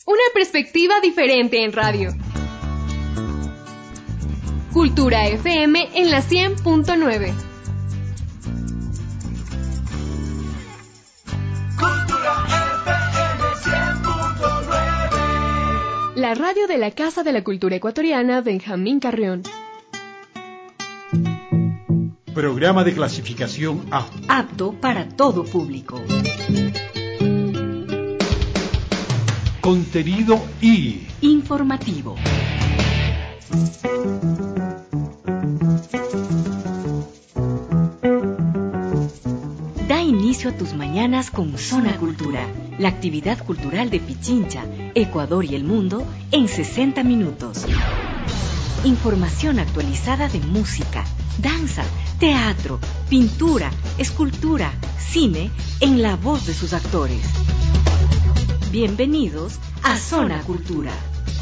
Una perspectiva diferente en radio. Cultura FM en la 100.9. Cultura FM 100.9. La radio de la Casa de la Cultura Ecuatoriana Benjamín Carrión. Programa de clasificación A. Apto para todo público. Contenido I. Informativo. Da inicio a tus mañanas con Zona Cultura, la actividad cultural de Pichincha, Ecuador y el mundo en 60 minutos. Información actualizada de música, danza, teatro, pintura, escultura, cine, en la voz de sus actores. Bienvenidos a Zona Cultura.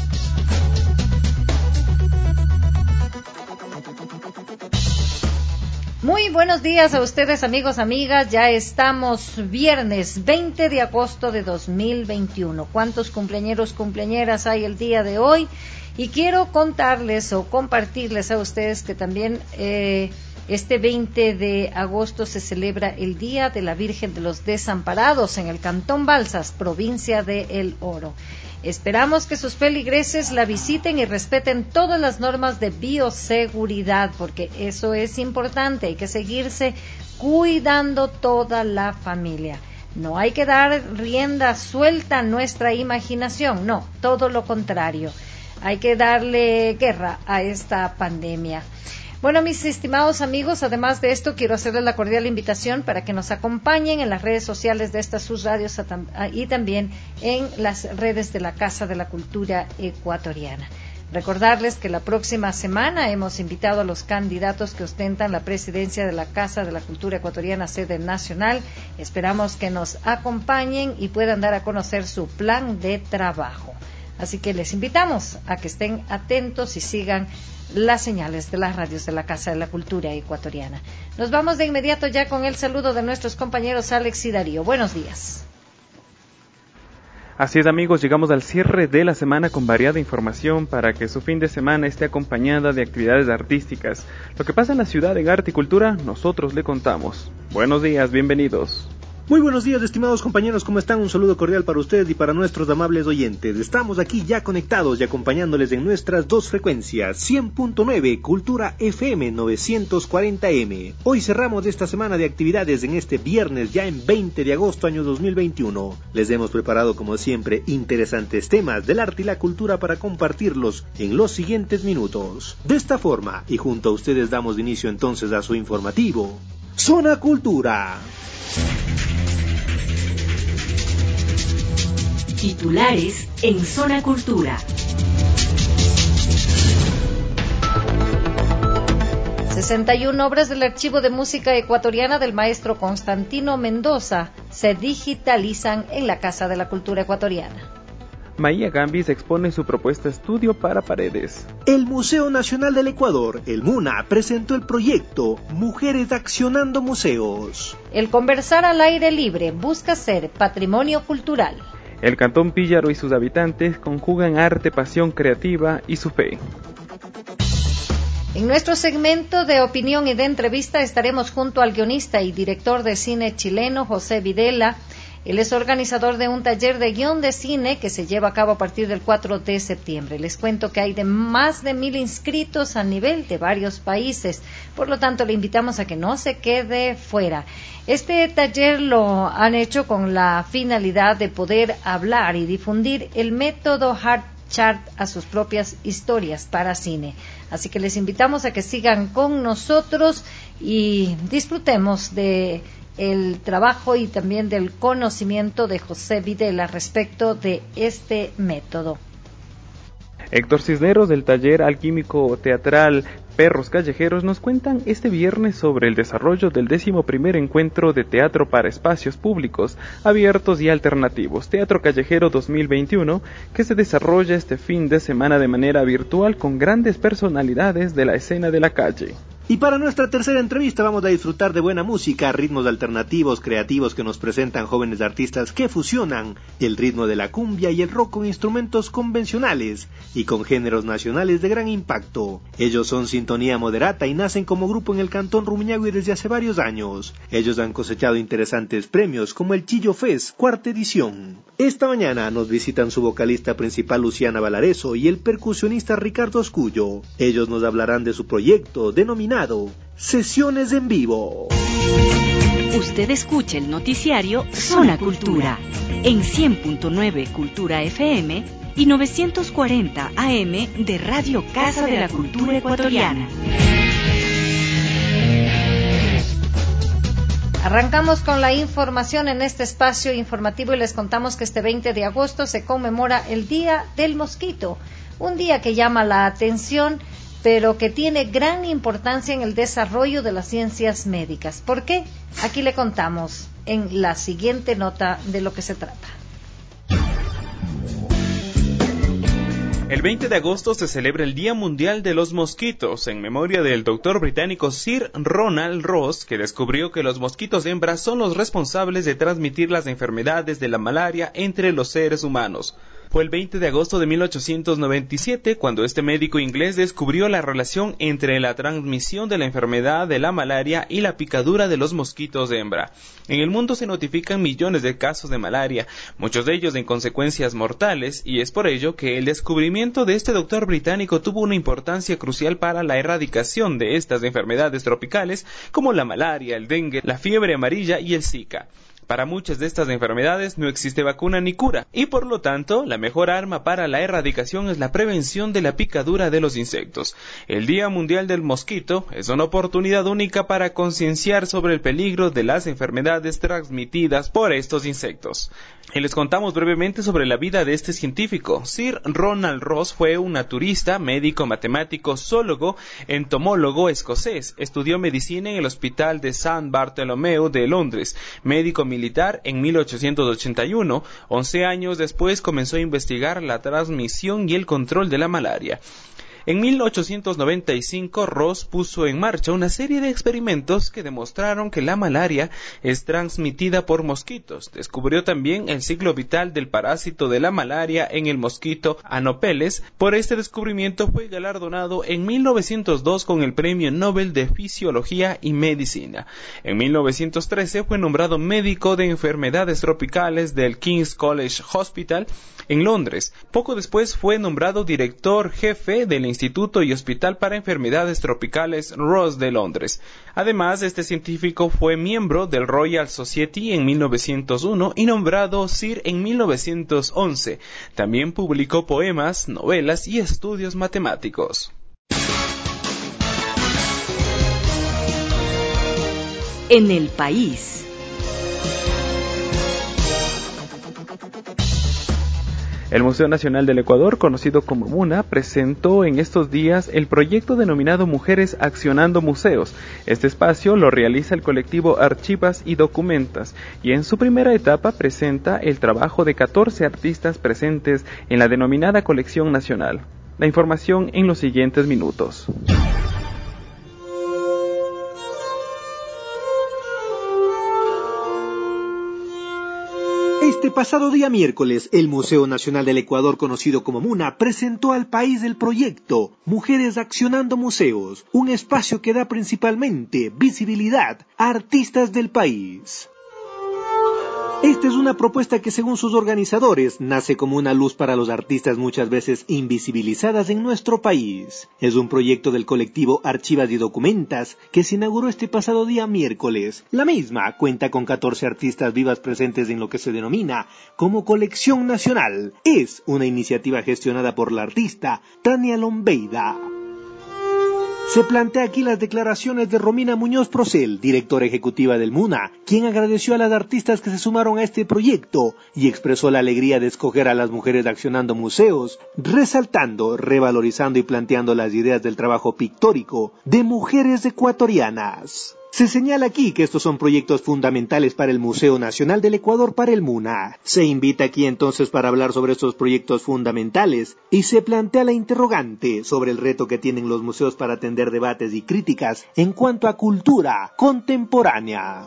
Muy buenos días a ustedes, amigos, amigas. Ya estamos viernes 20 de agosto de 2021. ¿Cuántos cumpleañeros, cumpleañeras hay el día de hoy? Y quiero contarles o compartirles a ustedes que también este 20 de agosto se celebra el Día de la Virgen de los Desamparados en el Cantón Balsas, provincia de El Oro. Esperamos que sus feligreses la visiten y respeten todas las normas de bioseguridad, porque eso es importante. Hay que seguirse cuidando toda la familia. No hay que dar rienda suelta a nuestra imaginación, no, todo lo contrario. Hay que darle guerra a esta pandemia. Bueno, mis estimados amigos, además de esto, quiero hacerles la cordial invitación para que nos acompañen en las redes sociales de estas sus radios y también en las redes de la Casa de la Cultura Ecuatoriana. Recordarles que la próxima semana hemos invitado a los candidatos que ostentan la presidencia de la Casa de la Cultura Ecuatoriana, sede nacional. Esperamos que nos acompañen y puedan dar a conocer su plan de trabajo. Así que les invitamos a que estén atentos y sigan las señales de las radios de la Casa de la Cultura Ecuatoriana. Nos vamos de inmediato ya con el saludo de nuestros compañeros Alex y Darío. Buenos días. Así es, amigos, llegamos al cierre de la semana con variada información para que su fin de semana esté acompañada de actividades artísticas. Lo que pasa en la ciudad en arte y cultura, nosotros le contamos. Buenos días, bienvenidos. Muy buenos días, estimados compañeros, ¿cómo están? Un saludo cordial para ustedes y para nuestros amables oyentes. Estamos aquí ya conectados y acompañándoles en nuestras dos frecuencias, 100.9 Cultura FM 940M. Hoy cerramos esta semana de actividades en este viernes ya en 20 de agosto año 2021. Les hemos preparado como siempre interesantes temas del arte y la cultura para compartirlos en los siguientes minutos. De esta forma y junto a ustedes damos inicio entonces a su informativo Zona Cultura. Titulares en Zona Cultura. 61 obras del Archivo de Música Ecuatoriana del maestro Constantino Mendoza se digitalizan en la Casa de la Cultura Ecuatoriana. Maía Gambis expone su propuesta estudio para paredes. El Museo Nacional del Ecuador, el MUNA, presentó el proyecto Mujeres Accionando Museos. El conversar al aire libre busca ser patrimonio cultural. El Cantón Píllaro y sus habitantes conjugan arte, pasión creativa y su fe. En nuestro segmento de opinión y de entrevista estaremos junto al guionista y director de cine chileno José Videla. Él es organizador de un taller de guión de cine que se lleva a cabo a partir del 4 de septiembre. Les cuento que hay más de 1,000 inscritos a nivel de varios países. Por lo tanto, le invitamos a que no se quede fuera. Este taller lo han hecho con la finalidad de poder hablar y difundir el método HeartChart a sus propias historias para cine. Así que les invitamos a que sigan con nosotros y disfrutemos de el trabajo y también del conocimiento de José Videla respecto de este método. Héctor Cisneros del taller alquímico teatral Perros Callejeros nos cuentan este viernes sobre el desarrollo del 11º encuentro de teatro para espacios públicos, abiertos y alternativos, Teatro Callejero 2021, que se desarrolla este fin de semana de manera virtual con grandes personalidades de la escena de la calle. Y para nuestra tercera entrevista vamos a disfrutar de buena música, ritmos alternativos, creativos que nos presentan jóvenes artistas que fusionan el ritmo de la cumbia y el rock con instrumentos convencionales y con géneros nacionales de gran impacto. Ellos son Sintonía Moderata y nacen como grupo en el Cantón Rumiñahui desde hace varios años. Ellos han cosechado interesantes premios como el Chillo Fest, cuarta edición. Esta mañana nos visitan su vocalista principal Luciana Valareso y el percusionista Ricardo Oscullo. Ellos nos hablarán de su proyecto denominado Sesiones en Vivo. Usted escucha el noticiario Zona Cultura en 100.9 Cultura FM y 940 AM de Radio Casa de la Cultura Ecuatoriana. Arrancamos con la información en este espacio informativo y les contamos que este 20 de agosto se conmemora el Día del Mosquito, un día que llama la atención pero que tiene gran importancia en el desarrollo de las ciencias médicas. ¿Por qué? Aquí le contamos en la siguiente nota de lo que se trata. El 20 de agosto se celebra el Día Mundial de los Mosquitos, en memoria del doctor británico Sir Ronald Ross, que descubrió que los mosquitos hembras son los responsables de transmitir las enfermedades de la malaria entre los seres humanos. Fue el 20 de agosto de 1897 cuando este médico inglés descubrió la relación entre la transmisión de la enfermedad de la malaria y la picadura de los mosquitos hembra. En el mundo se notifican millones de casos de malaria, muchos de ellos en consecuencias mortales, y es por ello que el descubrimiento de este doctor británico tuvo una importancia crucial para la erradicación de estas enfermedades tropicales como la malaria, el dengue, la fiebre amarilla y el Zika. Para muchas de estas enfermedades no existe vacuna ni cura, y por lo tanto, la mejor arma para la erradicación es la prevención de la picadura de los insectos. El Día Mundial del Mosquito es una oportunidad única para concienciar sobre el peligro de las enfermedades transmitidas por estos insectos. Y les contamos brevemente sobre la vida de este científico. Sir Ronald Ross fue un naturista, médico, matemático, zoólogo, entomólogo escocés. Estudió medicina en el Hospital de St. Bartholomew de Londres, médico militar en 1881. 11 años después comenzó a investigar la transmisión y el control de la malaria. En 1895, Ross puso en marcha una serie de experimentos que demostraron que la malaria es transmitida por mosquitos. Descubrió también el ciclo vital del parásito de la malaria en el mosquito Anopheles. Por este descubrimiento fue galardonado en 1902 con el Premio Nobel de Fisiología y Medicina. En 1913 fue nombrado médico de enfermedades tropicales del King's College Hospital en Londres. Poco después fue nombrado director jefe del Instituto y Hospital para Enfermedades Tropicales Ross de Londres. Además, este científico fue miembro del Royal Society en 1901 y nombrado Sir en 1911. También publicó poemas, novelas y estudios matemáticos. En el país. El Museo Nacional del Ecuador, conocido como MUNA, presentó en estos días el proyecto denominado Mujeres Accionando Museos. Este espacio lo realiza el colectivo Archivas y Documentas y en su primera etapa presenta el trabajo de 14 artistas presentes en la denominada colección nacional. La información en los siguientes minutos. Este pasado día miércoles, el Museo Nacional del Ecuador, conocido como MUNA, presentó al país el proyecto Mujeres Accionando Museos, un espacio que da principalmente visibilidad a artistas del país. Esta es una propuesta que, según sus organizadores, nace como una luz para los artistas muchas veces invisibilizadas en nuestro país. Es un proyecto del colectivo Archivas y Documentas que se inauguró este pasado día miércoles. La misma cuenta con 14 artistas vivas presentes en lo que se denomina como Colección Nacional. Es una iniciativa gestionada por la artista Tania Lombeida. Se plantea aquí las declaraciones de Romina Muñoz Procel, directora ejecutiva del MUNA, quien agradeció a las artistas que se sumaron a este proyecto y expresó la alegría de escoger a las mujeres accionando museos, resaltando, revalorizando y planteando las ideas del trabajo pictórico de mujeres ecuatorianas. Se señala aquí que estos son proyectos fundamentales para el Museo Nacional del Ecuador, para el MUNA. Se invita aquí entonces para hablar sobre estos proyectos fundamentales y se plantea la interrogante sobre el reto que tienen los museos para atender debates y críticas en cuanto a cultura contemporánea.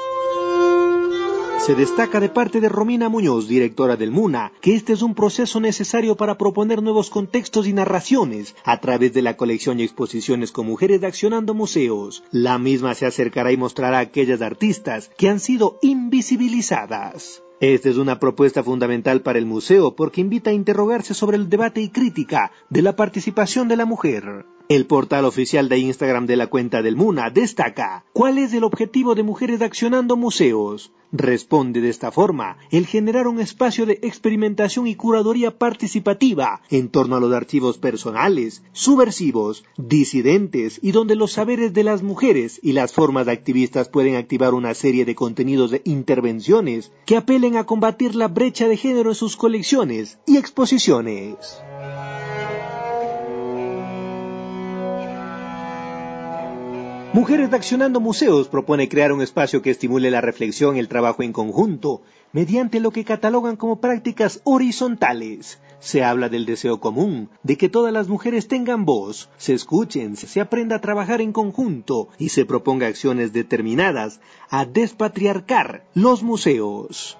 Se destaca de parte de Romina Muñoz, directora del MUNA, que este es un proceso necesario para proponer nuevos contextos y narraciones a través de la colección y exposiciones con mujeres de Accionando Museos. La misma se acercará y mostrará a aquellas artistas que han sido invisibilizadas. Esta es una propuesta fundamental para el museo porque invita a interrogarse sobre el debate y crítica de la participación de la mujer. El portal oficial de Instagram de la cuenta del MUNA destaca: ¿cuál es el objetivo de Mujeres Accionando Museos? Responde de esta forma el generar un espacio de experimentación y curaduría participativa en torno a los archivos personales, subversivos, disidentes y donde los saberes de las mujeres y las formas activistas pueden activar una serie de contenidos de intervenciones que apelen a combatir la brecha de género en sus colecciones y exposiciones. Mujeres de Accionando Museos propone crear un espacio que estimule la reflexión y el trabajo en conjunto, mediante lo que catalogan como prácticas horizontales. Se habla del deseo común, de que todas las mujeres tengan voz, se escuchen, se aprenda a trabajar en conjunto y se proponga acciones determinadas a despatriarcar los museos.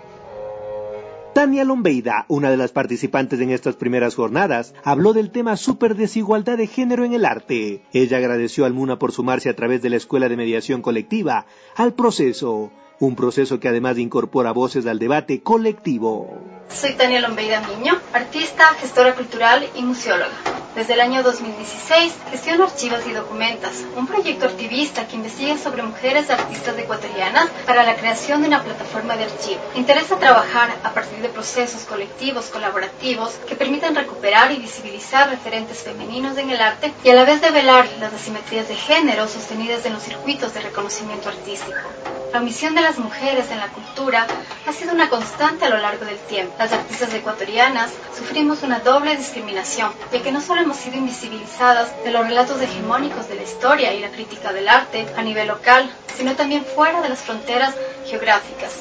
Tania Lombeida, una de las participantes en estas primeras jornadas, habló del tema superdesigualdad de género en el arte. Ella agradeció al MUNA por sumarse a través de la Escuela de Mediación Colectiva al proceso, un proceso que además incorpora voces al debate colectivo. Soy Tania Lombeida Miño, artista, gestora cultural y museóloga. Desde el año 2016 gestiono Archivas y Documentas, un proyecto activista que investiga sobre mujeres artistas ecuatorianas para la creación de una plataforma de archivo. Me interesa trabajar a partir de procesos colectivos, colaborativos, que permitan recuperar y visibilizar referentes femeninos en el arte y a la vez develar las asimetrías de género sostenidas en los circuitos de reconocimiento artístico. La omisión de las mujeres en la cultura ha sido una constante a lo largo del tiempo. Las artistas ecuatorianas sufrimos una doble discriminación, ya que no solo hemos sido invisibilizadas de los relatos hegemónicos de la historia y la crítica del arte a nivel local, sino también fuera de las fronteras geográficas.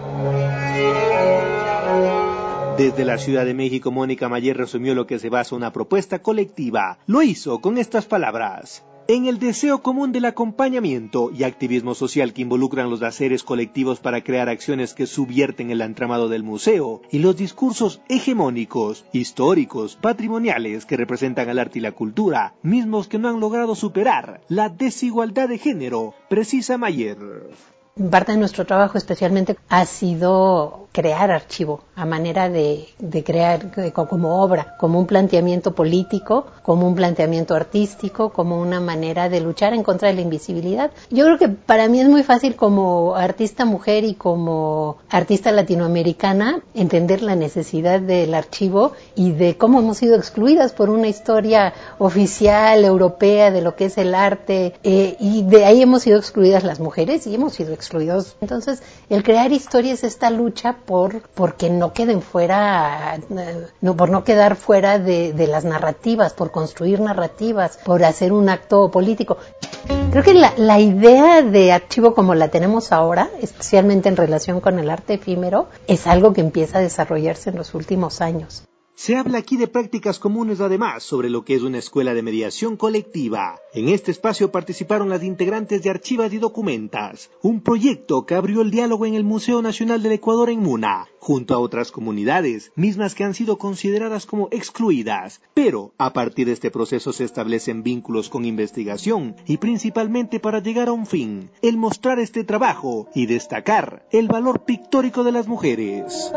Desde la Ciudad de México, Mónica Mayer resumió lo que se basa una propuesta colectiva. Lo hizo con estas palabras: en el deseo común del acompañamiento y activismo social que involucran los haceres colectivos para crear acciones que subvierten el entramado del museo y los discursos hegemónicos, históricos, patrimoniales que representan al arte y la cultura, mismos que no han logrado superar la desigualdad de género, precisa Mayer. Parte de nuestro trabajo especialmente ha sido crear archivo a manera de crear como obra, como un planteamiento político, como un planteamiento artístico, como una manera de luchar en contra de la invisibilidad. Yo creo que para mí es muy fácil como artista mujer y como artista latinoamericana entender la necesidad del archivo y de cómo hemos sido excluidas por una historia oficial europea de lo que es el arte, y de ahí hemos sido excluidas las mujeres y hemos sido excluidos. Entonces, el crear historias, esta lucha porque no queden fuera, por no quedar fuera de las narrativas, por construir narrativas, por hacer un acto político. Creo que la idea de archivo como la tenemos ahora, especialmente en relación con el arte efímero, es algo que empieza a desarrollarse en los últimos años. Se habla aquí de prácticas comunes además sobre lo que es una escuela de mediación colectiva. En este espacio participaron las integrantes de Archivas y Documentas, un proyecto que abrió el diálogo en el Museo Nacional del Ecuador en MUNA, junto a otras comunidades, mismas que han sido consideradas como excluidas. Pero a partir de este proceso se establecen vínculos con investigación y principalmente para llegar a un fin, el mostrar este trabajo y destacar el valor pictórico de las mujeres.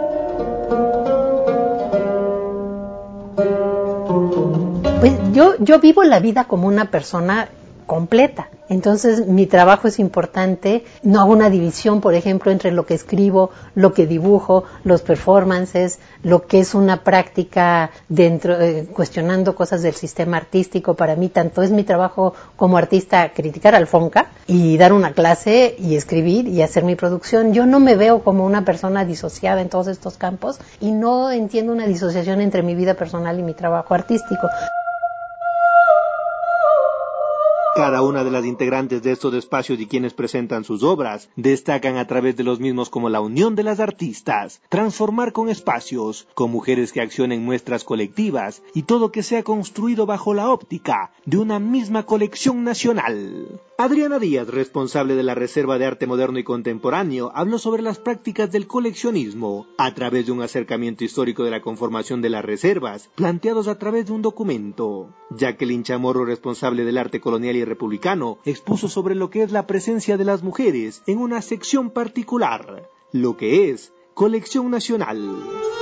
Pues yo vivo la vida como una persona completa. Entonces mi trabajo es importante, no hago una división, por ejemplo, entre lo que escribo, lo que dibujo, los performances, lo que es una práctica dentro, cuestionando cosas del sistema artístico. Para mí tanto es mi trabajo como artista criticar al FONCA y dar una clase y escribir y hacer mi producción. Yo no me veo como una persona disociada en todos estos campos y no entiendo una disociación entre mi vida personal y mi trabajo artístico. Cada una de las integrantes de estos espacios y quienes presentan sus obras destacan a través de los mismos como la unión de las artistas, transformar con espacios, con mujeres que accionen muestras colectivas y todo que sea construido bajo la óptica de una misma colección nacional. Adriana Díaz, responsable de la Reserva de Arte Moderno y Contemporáneo, habló sobre las prácticas del coleccionismo a través de un acercamiento histórico de la conformación de las reservas, planteados a través de un documento. Jacqueline Chamorro, responsable del arte colonial y republicano, expuso sobre lo que es la presencia de las mujeres en una sección particular, lo que es Colección Nacional.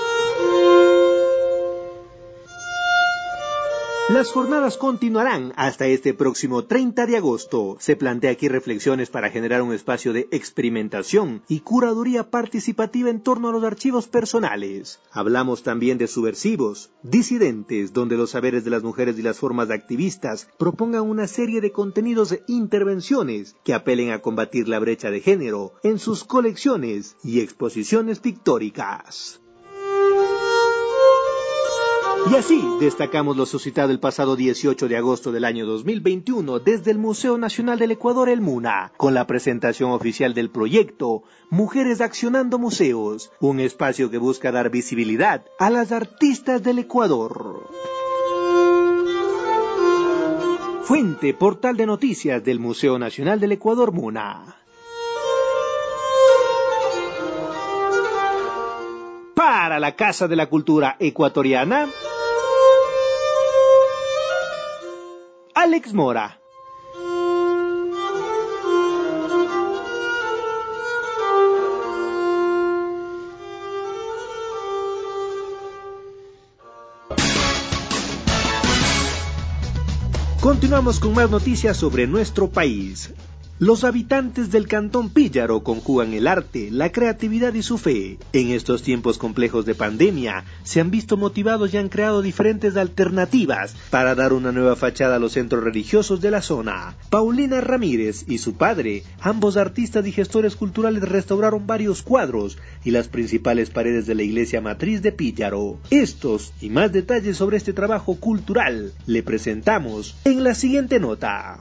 Las jornadas continuarán hasta este próximo 30 de agosto. Se plantea aquí reflexiones para generar un espacio de experimentación y curaduría participativa en torno a los archivos personales. Hablamos también de subversivos, disidentes, donde los saberes de las mujeres y las formas de activistas propongan una serie de contenidos e intervenciones que apelen a combatir la brecha de género en sus colecciones y exposiciones pictóricas. Y así destacamos lo suscitado el pasado 18 de agosto del año 2021 desde el Museo Nacional del Ecuador, el MUNA, con la presentación oficial del proyecto Mujeres Accionando Museos, un espacio que busca dar visibilidad a las artistas del Ecuador. Fuente, portal de noticias del Museo Nacional del Ecuador, MUNA. Para la Casa de la Cultura Ecuatoriana, Alex Mora. Continuamos con más noticias sobre nuestro país. Los habitantes del Cantón Píllaro conjugan el arte, la creatividad y su fe. En estos tiempos complejos de pandemia, se han visto motivados y han creado diferentes alternativas para dar una nueva fachada a los centros religiosos de la zona. Paulina Ramírez y su padre, ambos artistas y gestores culturales, restauraron varios cuadros y las principales paredes de la iglesia matriz de Píllaro. Estos y más detalles sobre este trabajo cultural le presentamos en la siguiente nota.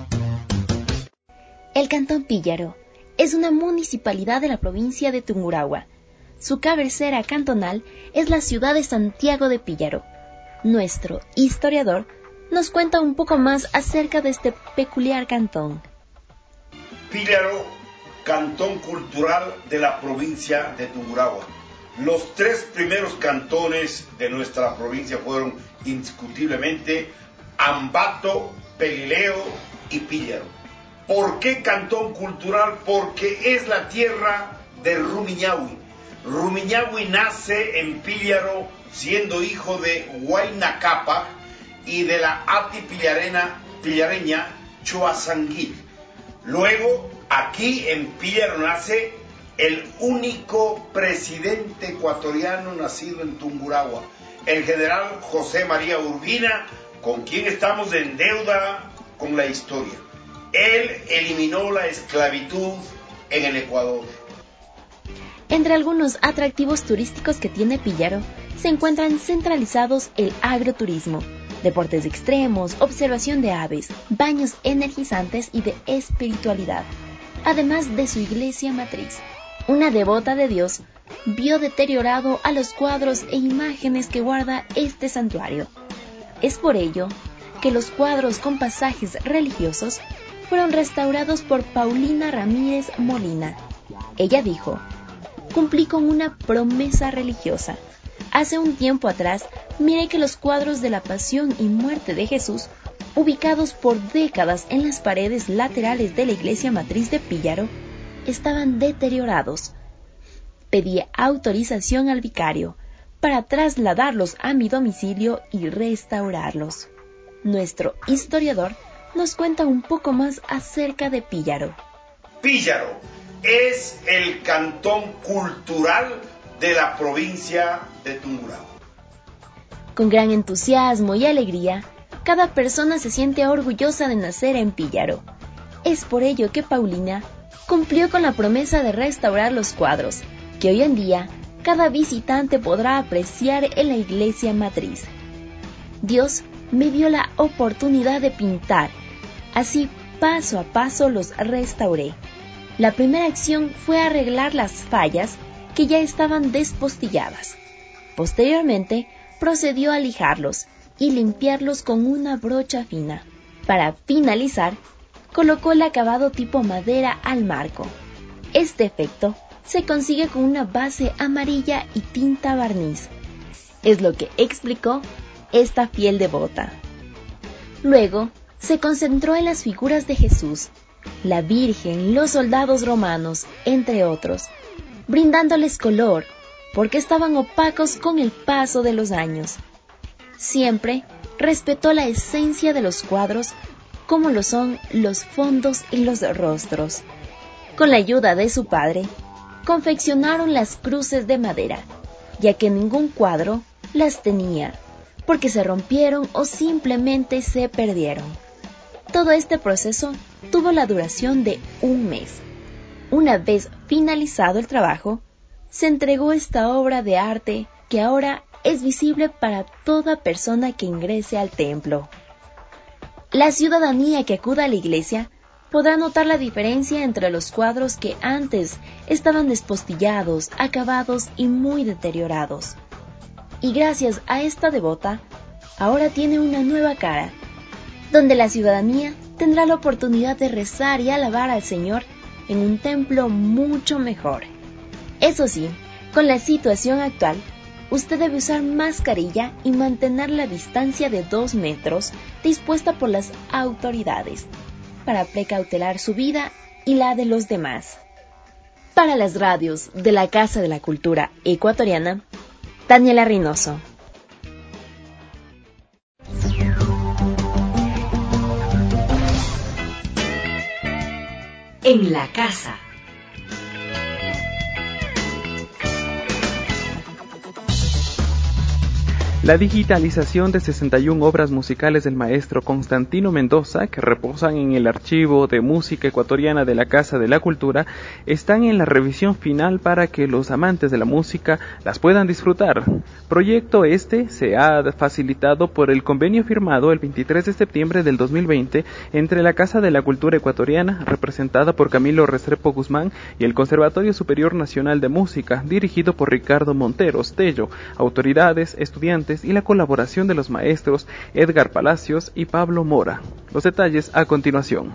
El Cantón Píllaro es una municipalidad de la provincia de Tungurahua. Su cabecera cantonal es la ciudad de Santiago de Píllaro. Nuestro historiador nos cuenta un poco más acerca de este peculiar cantón. Píllaro, cantón cultural de la provincia de Tungurahua. Los tres primeros cantones de nuestra provincia fueron indiscutiblemente Ambato, Pelileo y Píllaro. ¿Por qué cantón cultural? Porque es la tierra de Rumiñahui. Rumiñahui nace en Píllaro siendo hijo de Huayna Cápac y de la Ati pillareña Choasanguil. Luego, aquí en Píllaro nace el único presidente ecuatoriano nacido en Tungurahua, el general José María Urbina, con quien estamos en deuda con la historia. Él eliminó la esclavitud en el Ecuador. Entre algunos atractivos turísticos que tiene Píllaro se encuentran centralizados el agroturismo, deportes extremos, observación de aves, baños energizantes y de espiritualidad, además de su iglesia matriz. Una devota de Dios vio deteriorado a los cuadros e imágenes que guarda este santuario. Es por ello que los cuadros con pasajes religiosos fueron restaurados por Paulina Ramírez Molina. Ella dijo: cumplí con una promesa religiosa. Hace un tiempo atrás, miré que los cuadros de la pasión y muerte de Jesús, ubicados por décadas en las paredes laterales de la iglesia matriz de Píllaro, estaban deteriorados. Pedí autorización al vicario para trasladarlos a mi domicilio y restaurarlos. Nuestro historiador nos cuenta un poco más acerca de Píllaro. Píllaro es el cantón cultural de la provincia de Tungurahua. Con gran entusiasmo y alegría, cada persona se siente orgullosa de nacer en Píllaro. Es por ello que Paulina cumplió con la promesa de restaurar los cuadros, que hoy en día cada visitante podrá apreciar en la iglesia matriz. Dios me dio la oportunidad de pintar. Así, paso a paso los restauré. La primera acción fue arreglar las fallas que ya estaban despostilladas. Posteriormente, procedió a lijarlos y limpiarlos con una brocha fina. Para finalizar, colocó el acabado tipo madera al marco. Este efecto se consigue con una base amarilla y tinta barniz. Es lo que explicó esta fiel devota. Luego, se concentró en las figuras de Jesús, la Virgen, los soldados romanos, entre otros, brindándoles color, porque estaban opacos con el paso de los años. Siempre respetó la esencia de los cuadros, como lo son los fondos y los rostros. Con la ayuda de su padre, confeccionaron las cruces de madera, ya que ningún cuadro las tenía, porque se rompieron o simplemente se perdieron. Todo este proceso tuvo la duración de 1 mes. Una vez finalizado el trabajo, se entregó esta obra de arte que ahora es visible para toda persona que ingrese al templo. La ciudadanía que acuda a la iglesia podrá notar la diferencia entre los cuadros que antes estaban despostillados, acabados y muy deteriorados. Y gracias a esta devota, ahora tiene una nueva cara, donde la ciudadanía tendrá la oportunidad de rezar y alabar al Señor en un templo mucho mejor. Eso sí, con la situación actual, usted debe usar mascarilla y mantener la distancia de 2 metros dispuesta por las autoridades, para precautelar su vida y la de los demás. Para las radios de la Casa de la Cultura Ecuatoriana, Daniela Reynoso. En la casa. La digitalización de 61 obras musicales del maestro Constantino Mendoza, que reposan en el Archivo de Música Ecuatoriana de la Casa de la Cultura, están en la revisión final para que los amantes de la música las puedan disfrutar. Proyecto este se ha facilitado por el convenio firmado el 23 de septiembre del 2020 entre la Casa de la Cultura Ecuatoriana, representada por Camilo Restrepo Guzmán, y el Conservatorio Superior Nacional de Música, dirigido por Ricardo Monteros Tello, autoridades, estudiantes y la colaboración de los maestros Edgar Palacios y Pablo Mora. Los detalles a continuación.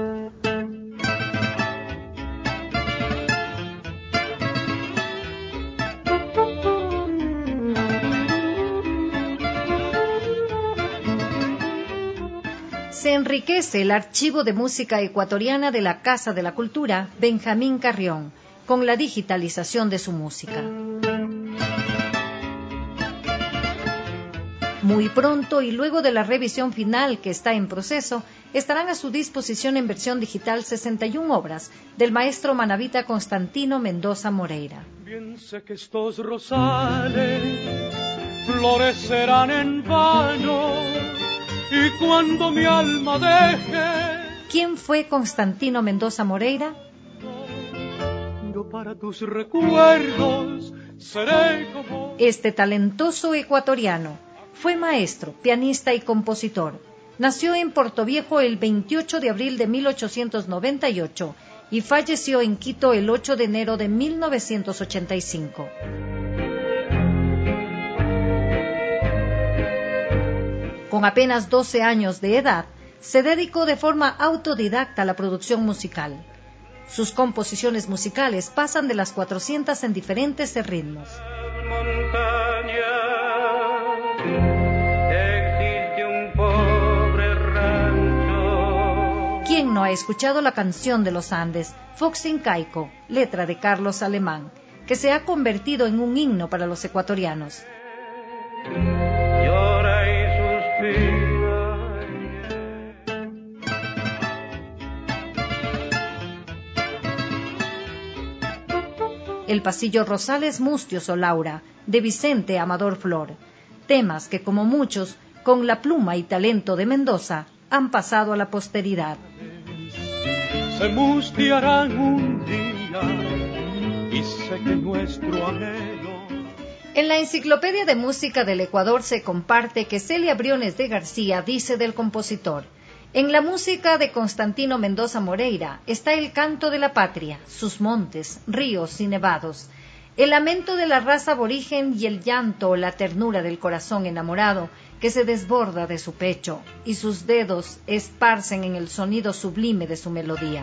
Se enriquece el Archivo de Música Ecuatoriana de la Casa de la Cultura Benjamín Carrión con la digitalización de su música. Muy pronto y luego de la revisión final que está en proceso, estarán a su disposición en versión digital 61 obras del maestro manabita Constantino Mendoza Moreira. Bien sé que estos rosales florecerán en vano y cuando mi alma deje... ¿Quién fue Constantino Mendoza Moreira? Yo para tus recuerdos seré como... Este talentoso ecuatoriano fue maestro, pianista y compositor. Nació en Portoviejo el 28 de abril de 1898 y falleció en Quito el 8 de enero de 1985. Con apenas 12 años de edad, se dedicó de forma autodidacta a la producción musical. Sus composiciones musicales pasan de las 400 en diferentes ritmos. ¿Quién no ha escuchado la canción de los Andes, Fox Incaico, letra de Carlos Alemán, que se ha convertido en un himno para los ecuatorianos? El pasillo Rosales Mustios o Laura, de Vicente Amador Flor. Temas que, como muchos, con la pluma y talento de Mendoza, han pasado a la posteridad. Se mustiarán un día y sé que nuestro anhelo... En la Enciclopedia de Música del Ecuador se comparte que Celia Briones de García dice del compositor: En la música de Constantino Mendoza Moreira está el canto de la patria, sus montes, ríos y nevados, el lamento de la raza aborigen y el llanto o la ternura del corazón enamorado que se desborda de su pecho y sus dedos esparcen en el sonido sublime de su melodía.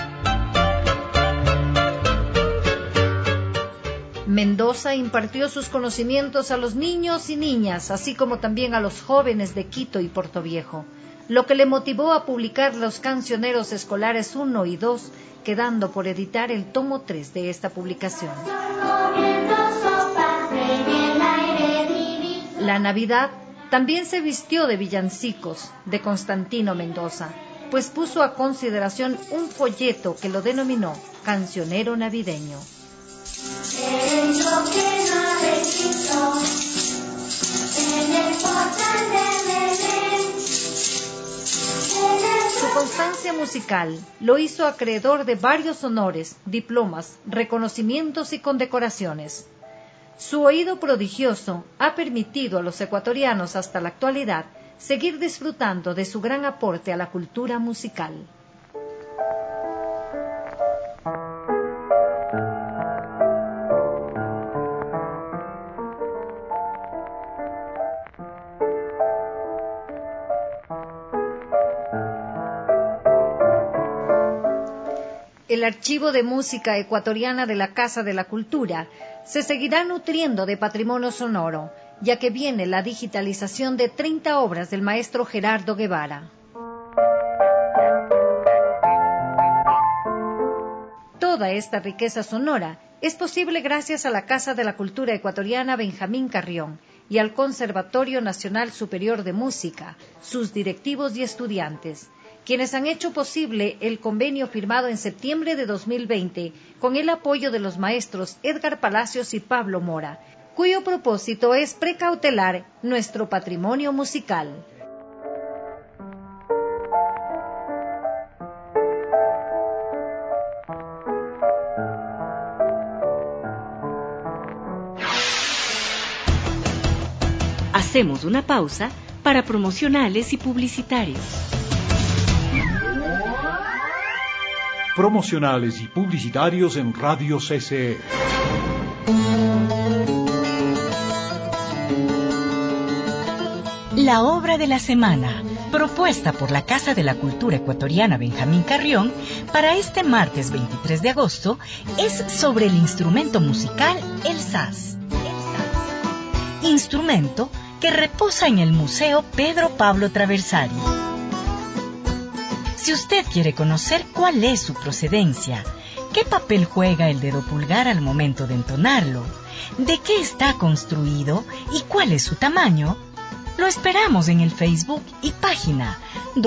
Mendoza impartió sus conocimientos a los niños y niñas, así como también a los jóvenes de Quito y Portoviejo, lo que le motivó a publicar los Cancioneros Escolares 1 y 2, quedando por editar el tomo 3 de esta publicación. La Navidad también se vistió de villancicos de Constantino Mendoza, pues puso a consideración un folleto que lo denominó Cancionero Navideño. Su constancia musical lo hizo acreedor de varios honores, diplomas, reconocimientos y condecoraciones. Su oído prodigioso ha permitido a los ecuatorianos hasta la actualidad seguir disfrutando de su gran aporte a la cultura musical. El Archivo de Música Ecuatoriana de la Casa de la Cultura se seguirá nutriendo de patrimonio sonoro, ya que viene la digitalización de 30 obras del maestro Gerardo Guevara. Toda esta riqueza sonora es posible gracias a la Casa de la Cultura Ecuatoriana Benjamín Carrión y al Conservatorio Nacional Superior de Música, sus directivos y estudiantes, quienes han hecho posible el convenio firmado en septiembre de 2020 con el apoyo de los maestros Edgar Palacios y Pablo Mora, cuyo propósito es precautelar nuestro patrimonio musical. Hacemos una pausa para promocionales y publicitarios. Promocionales y publicitarios en Radio CCE. La obra de la semana, propuesta por la Casa de la Cultura Ecuatoriana Benjamín Carrión para este martes 23 de agosto, es sobre el instrumento musical el saz. Instrumento que reposa en el Museo Pedro Pablo Traversari. Si usted quiere conocer cuál es su procedencia, qué papel juega el dedo pulgar al momento de entonarlo, de qué está construido y cuál es su tamaño, lo esperamos en el Facebook y página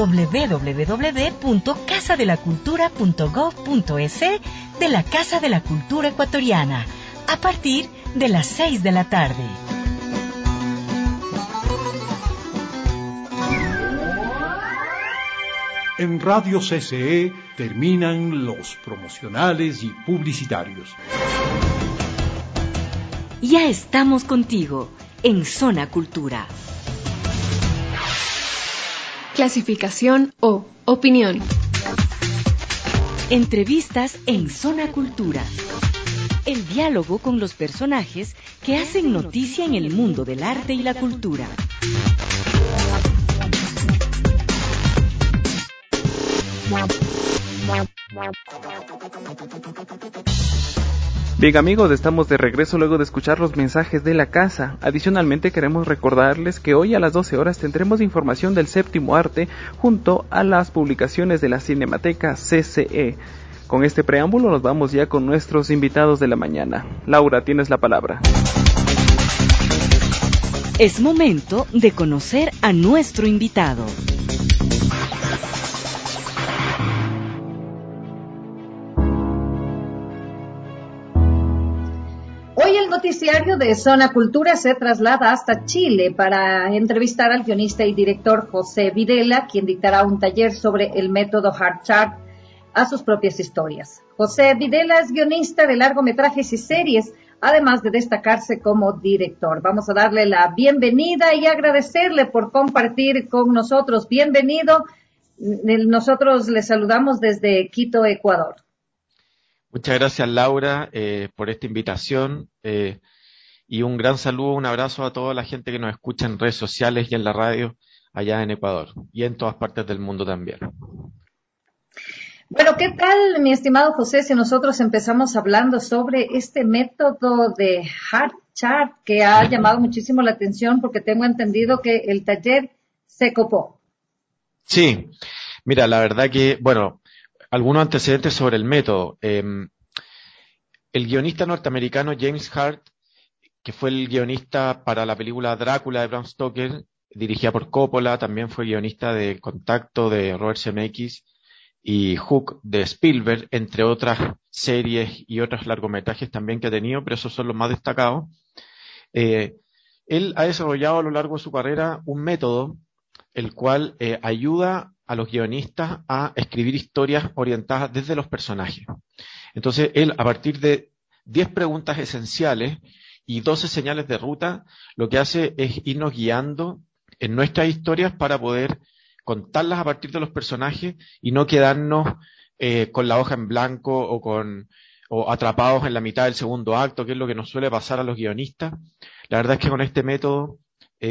www.casadelacultura.gov.es de la Casa de la Cultura Ecuatoriana, a partir de las 6 de la tarde. En Radio CCE terminan los promocionales y publicitarios. Ya estamos contigo en Zona Cultura. Clasificación O. Opinión. Entrevistas en Zona Cultura. El diálogo con los personajes que hacen noticia en el mundo del arte y la cultura. Bien amigos, estamos de regreso luego de escuchar los mensajes de la casa. Adicionalmente queremos recordarles que hoy a las 12 horas tendremos información del séptimo arte junto a las publicaciones de la Cinemateca CCE. Con este preámbulo nos vamos ya con nuestros invitados de la mañana. Laura, tienes la palabra. Es momento de conocer a nuestro invitado. Hoy el noticiario de Zona Cultura se traslada hasta Chile para entrevistar al guionista y director José Videla, quien dictará un taller sobre el método Harchart a sus propias historias. José Videla es guionista de largometrajes y series, además de destacarse como director. Vamos a darle la bienvenida y agradecerle por compartir con nosotros. Bienvenido Nosotros les saludamos desde Quito, Ecuador. Muchas gracias, Laura, por esta invitación. Y un gran saludo, un abrazo a toda la gente que nos escucha en redes sociales y en la radio allá en Ecuador y en todas partes del mundo también. Bueno, ¿qué tal, mi estimado José, si nosotros empezamos hablando sobre este método de Heart Chart que ha llamado muchísimo la atención porque tengo entendido que el taller se copó? Sí, mira, la verdad que, bueno, algunos antecedentes sobre el método. El guionista norteamericano James Hart, que fue el guionista para la película Drácula de Bram Stoker, dirigida por Coppola, también fue guionista de Contacto de Robert Zemeckis y Hook de Spielberg, entre otras series y otros largometrajes también que ha tenido, pero esos son los más destacados. Él ha desarrollado a lo largo de su carrera un método el cual ayuda a los guionistas a escribir historias orientadas desde los personajes. Entonces, él, a partir de 10 preguntas esenciales y 12 señales de ruta, lo que hace es irnos guiando en nuestras historias para poder contarlas a partir de los personajes y no quedarnos con la hoja en blanco o atrapados en la mitad del segundo acto, que es lo que nos suele pasar a los guionistas. La verdad es que con este método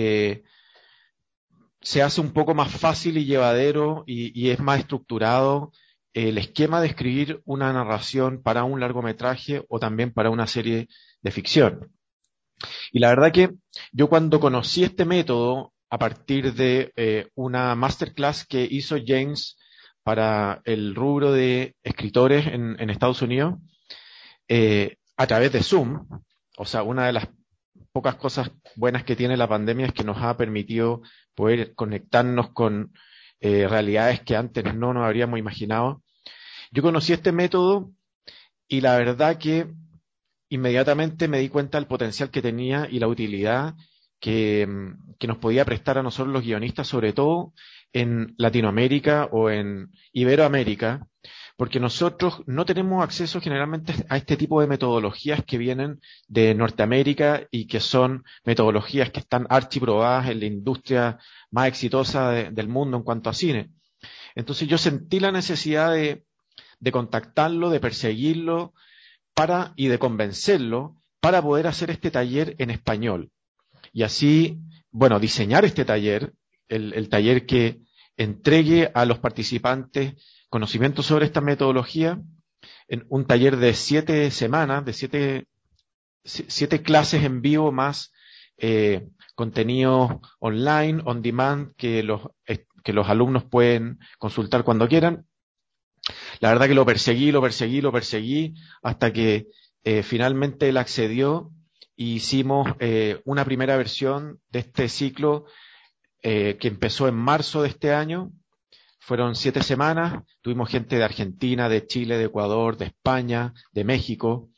se hace un poco más fácil y llevadero y es más estructurado el esquema de escribir una narración para un largometraje o también para una serie de ficción. Y la verdad que yo cuando conocí este método a partir de una masterclass que hizo James para el rubro de escritores en Estados Unidos, a través de Zoom, o sea, una de las pocas cosas buenas que tiene la pandemia es que nos ha permitido poder conectarnos con realidades que antes no nos habríamos imaginado. Yo conocí este método y la verdad que inmediatamente me di cuenta del potencial que tenía y la utilidad que nos podía prestar a nosotros los guionistas, sobre todo en Latinoamérica o en Iberoamérica, porque nosotros no tenemos acceso generalmente a este tipo de metodologías que vienen de Norteamérica y que son metodologías que están archiprobadas en la industria más exitosa del mundo en cuanto a cine. Entonces yo sentí la necesidad de contactarlo, de perseguirlo y de convencerlo para poder hacer este taller en español. Y así, bueno, diseñar este taller, el taller que entregue a los participantes conocimiento sobre esta metodología, en un taller de 7 semanas, de 7 clases en vivo más contenido online, on demand, que los alumnos pueden consultar cuando quieran. La verdad que lo perseguí, hasta que finalmente él accedió e hicimos una primera versión de este ciclo que empezó en marzo de este año. Fueron 7 semanas, tuvimos gente de Argentina, de Chile, de Ecuador, de España, de México,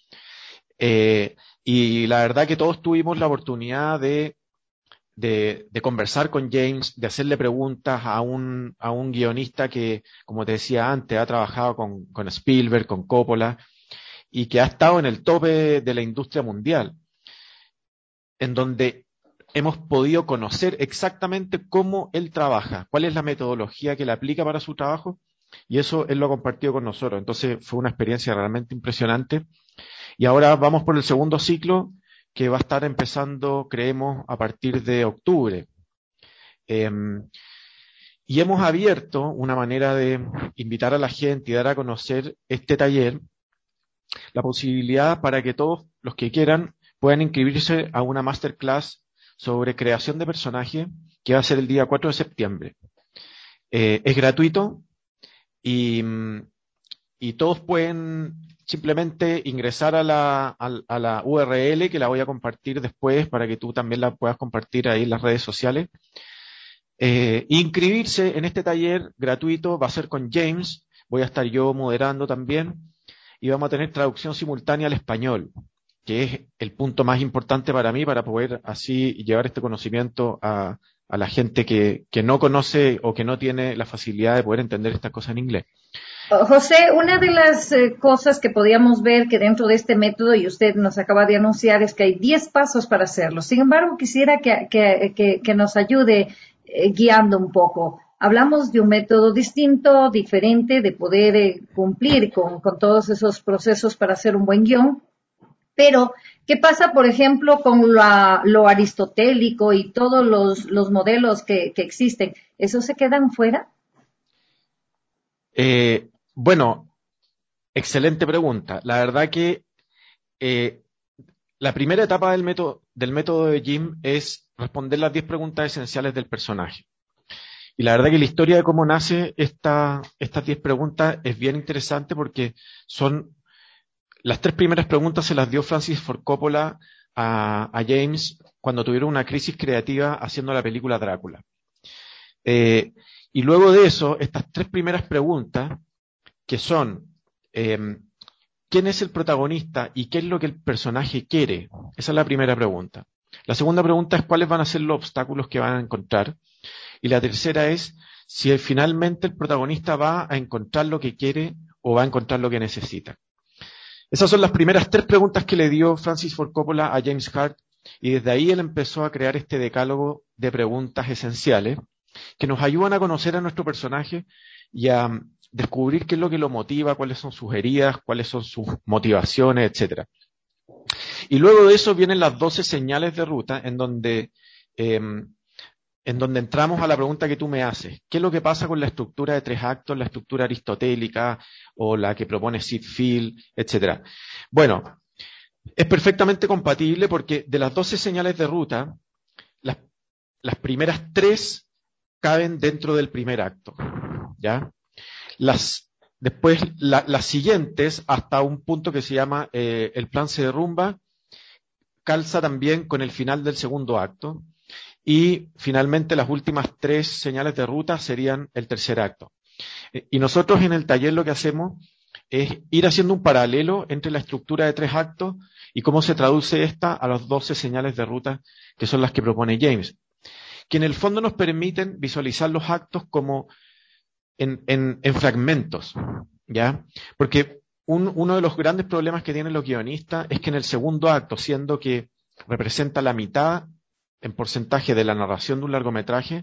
y la verdad que todos tuvimos la oportunidad de conversar con James, de hacerle preguntas a un guionista que, como te decía antes, ha trabajado con Spielberg, con Coppola, y que ha estado en el tope de la industria mundial, en donde hemos podido conocer exactamente cómo él trabaja, cuál es la metodología que él aplica para su trabajo, y eso él lo ha compartido con nosotros. Entonces fue una experiencia realmente impresionante. Y ahora vamos por el segundo ciclo, que va a estar empezando, creemos, a partir de octubre. Y hemos abierto una manera de invitar a la gente y dar a conocer este taller, la posibilidad para que todos los que quieran puedan inscribirse a una masterclass sobre creación de personaje, que va a ser el día 4 de septiembre. Es gratuito y todos pueden simplemente ingresar a la URL, que la voy a compartir después para que tú también la puedas compartir ahí en las redes sociales. Inscribirse en este taller gratuito va a ser con James, voy a estar yo moderando también, y vamos a tener traducción simultánea al español, que es el punto más importante para mí, para poder así llevar este conocimiento a la gente que no conoce o que no tiene la facilidad de poder entender estas cosas en inglés. José, una de las cosas que podíamos ver que dentro de este método, y usted nos acaba de anunciar, es que hay 10 pasos para hacerlo. Sin embargo, quisiera que nos ayude guiando un poco. hablamos de un método distinto, diferente, de poder cumplir con todos esos procesos para hacer un buen guión. Pero, ¿qué pasa, por ejemplo, con lo aristotélico y todos los modelos que existen? ¿Esos se quedan fuera? Bueno, excelente pregunta. La verdad que la primera etapa del método de Jim es responder las 10 preguntas esenciales del personaje. Y la verdad que la historia de cómo nace estas 10 preguntas es bien interesante porque son las 3 primeras preguntas se las dio Francis Ford Coppola a James cuando tuvieron una crisis creativa haciendo la película Drácula. Y luego de eso, estas 3 primeras preguntas, que son ¿quién es el protagonista y qué es lo que el personaje quiere? Esa es la primera pregunta. La segunda pregunta es cuáles van a ser los obstáculos que van a encontrar. Y la tercera es si finalmente el protagonista va a encontrar lo que quiere o va a encontrar lo que necesita. Esas son las primeras 3 preguntas que le dio Francis Ford Coppola a James Hart, y desde ahí él empezó a crear este decálogo de preguntas esenciales que nos ayudan a conocer a nuestro personaje y a descubrir qué es lo que lo motiva, cuáles son sus heridas, cuáles son sus motivaciones, etcétera. Y luego de eso vienen las 12 señales de ruta en donde entramos a la pregunta que tú me haces. ¿Qué es lo que pasa con la estructura de 3 actos, la estructura aristotélica o la que propone Sid Field, etcétera? Bueno, es perfectamente compatible porque de las 12 señales de ruta, las primeras 3 caben dentro del primer acto, ¿ya? Después, las siguientes, hasta un punto que se llama el plan se derrumba, calza también con el final del segundo acto. Y finalmente las últimas 3 señales de ruta serían el tercer acto. Y nosotros en el taller lo que hacemos es ir haciendo un paralelo entre la estructura de 3 actos y cómo se traduce esta a las 12 señales de ruta que son las que propone James, que en el fondo nos permiten visualizar los actos como en fragmentos, ¿ya? Porque uno de los grandes problemas que tienen los guionistas es que en el segundo acto, siendo que representa la mitad en porcentaje de la narración de un largometraje,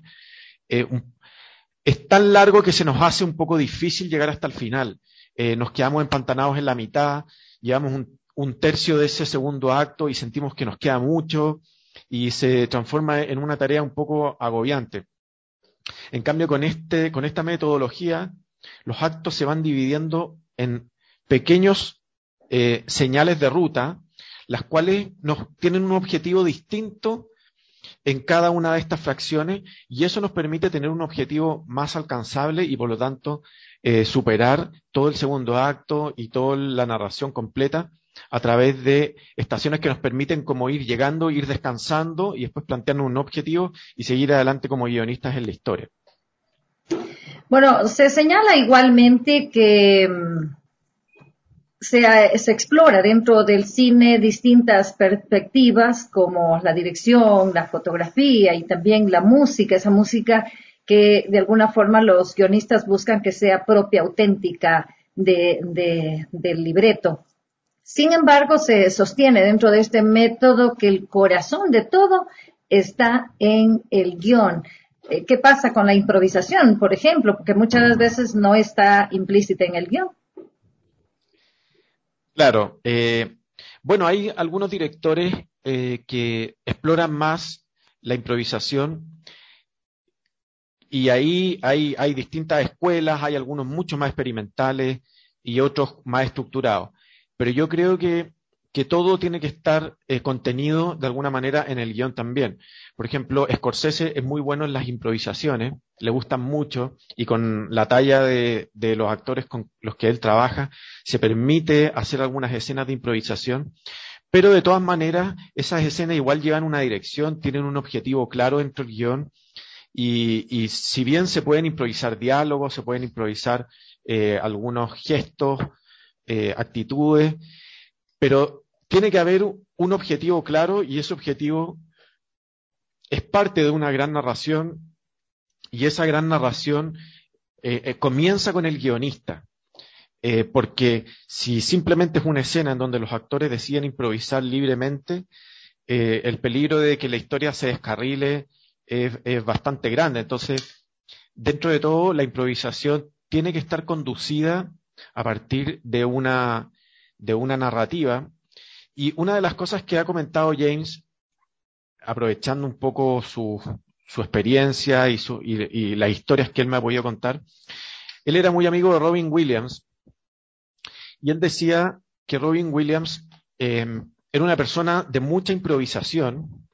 es tan largo que se nos hace un poco difícil llegar hasta el final. Nos quedamos empantanados en la mitad, llevamos un tercio de ese segundo acto y sentimos que nos queda mucho y se transforma en una tarea un poco agobiante. En cambio, con esta metodología, los actos se van dividiendo en pequeños señales de ruta, las cuales tienen un objetivo distinto en cada una de estas fracciones, y eso nos permite tener un objetivo más alcanzable y por lo tanto superar todo el segundo acto y toda la narración completa a través de estaciones que nos permiten como ir llegando, ir descansando y después plantearnos un objetivo y seguir adelante como guionistas en la historia. Bueno, se señala igualmente que se explora dentro del cine distintas perspectivas como la dirección, la fotografía y también la música, esa música que de alguna forma los guionistas buscan que sea propia, auténtica del libreto. Sin embargo, se sostiene dentro de este método que el corazón de todo está en el guión. ¿Qué pasa con la improvisación, por ejemplo? Porque muchas veces no está implícita en el guión. Claro. Bueno, hay algunos directores que exploran más la improvisación y ahí hay distintas escuelas, hay algunos mucho más experimentales y otros más estructurados. Pero yo creo que todo tiene que estar contenido de alguna manera en el guión también. Por ejemplo, Scorsese es muy bueno en las improvisaciones, le gustan mucho, y con la talla de los actores con los que él trabaja, se permite hacer algunas escenas de improvisación, pero de todas maneras, esas escenas igual llevan una dirección, tienen un objetivo claro dentro del guión, y si bien se pueden improvisar diálogos, se pueden improvisar algunos gestos, actitudes, pero tiene que haber un objetivo claro y ese objetivo es parte de una gran narración y esa gran narración comienza con el guionista, porque si simplemente es una escena en donde los actores deciden improvisar libremente, el peligro de que la historia se descarrile es bastante grande. Entonces, dentro de todo, la improvisación tiene que estar conducida a partir de una narrativa. Y una de las cosas que ha comentado James, aprovechando un poco su experiencia y las historias que él me ha podido contar, él era muy amigo de Robin Williams, y él decía que Robin Williams era una persona de mucha improvisación,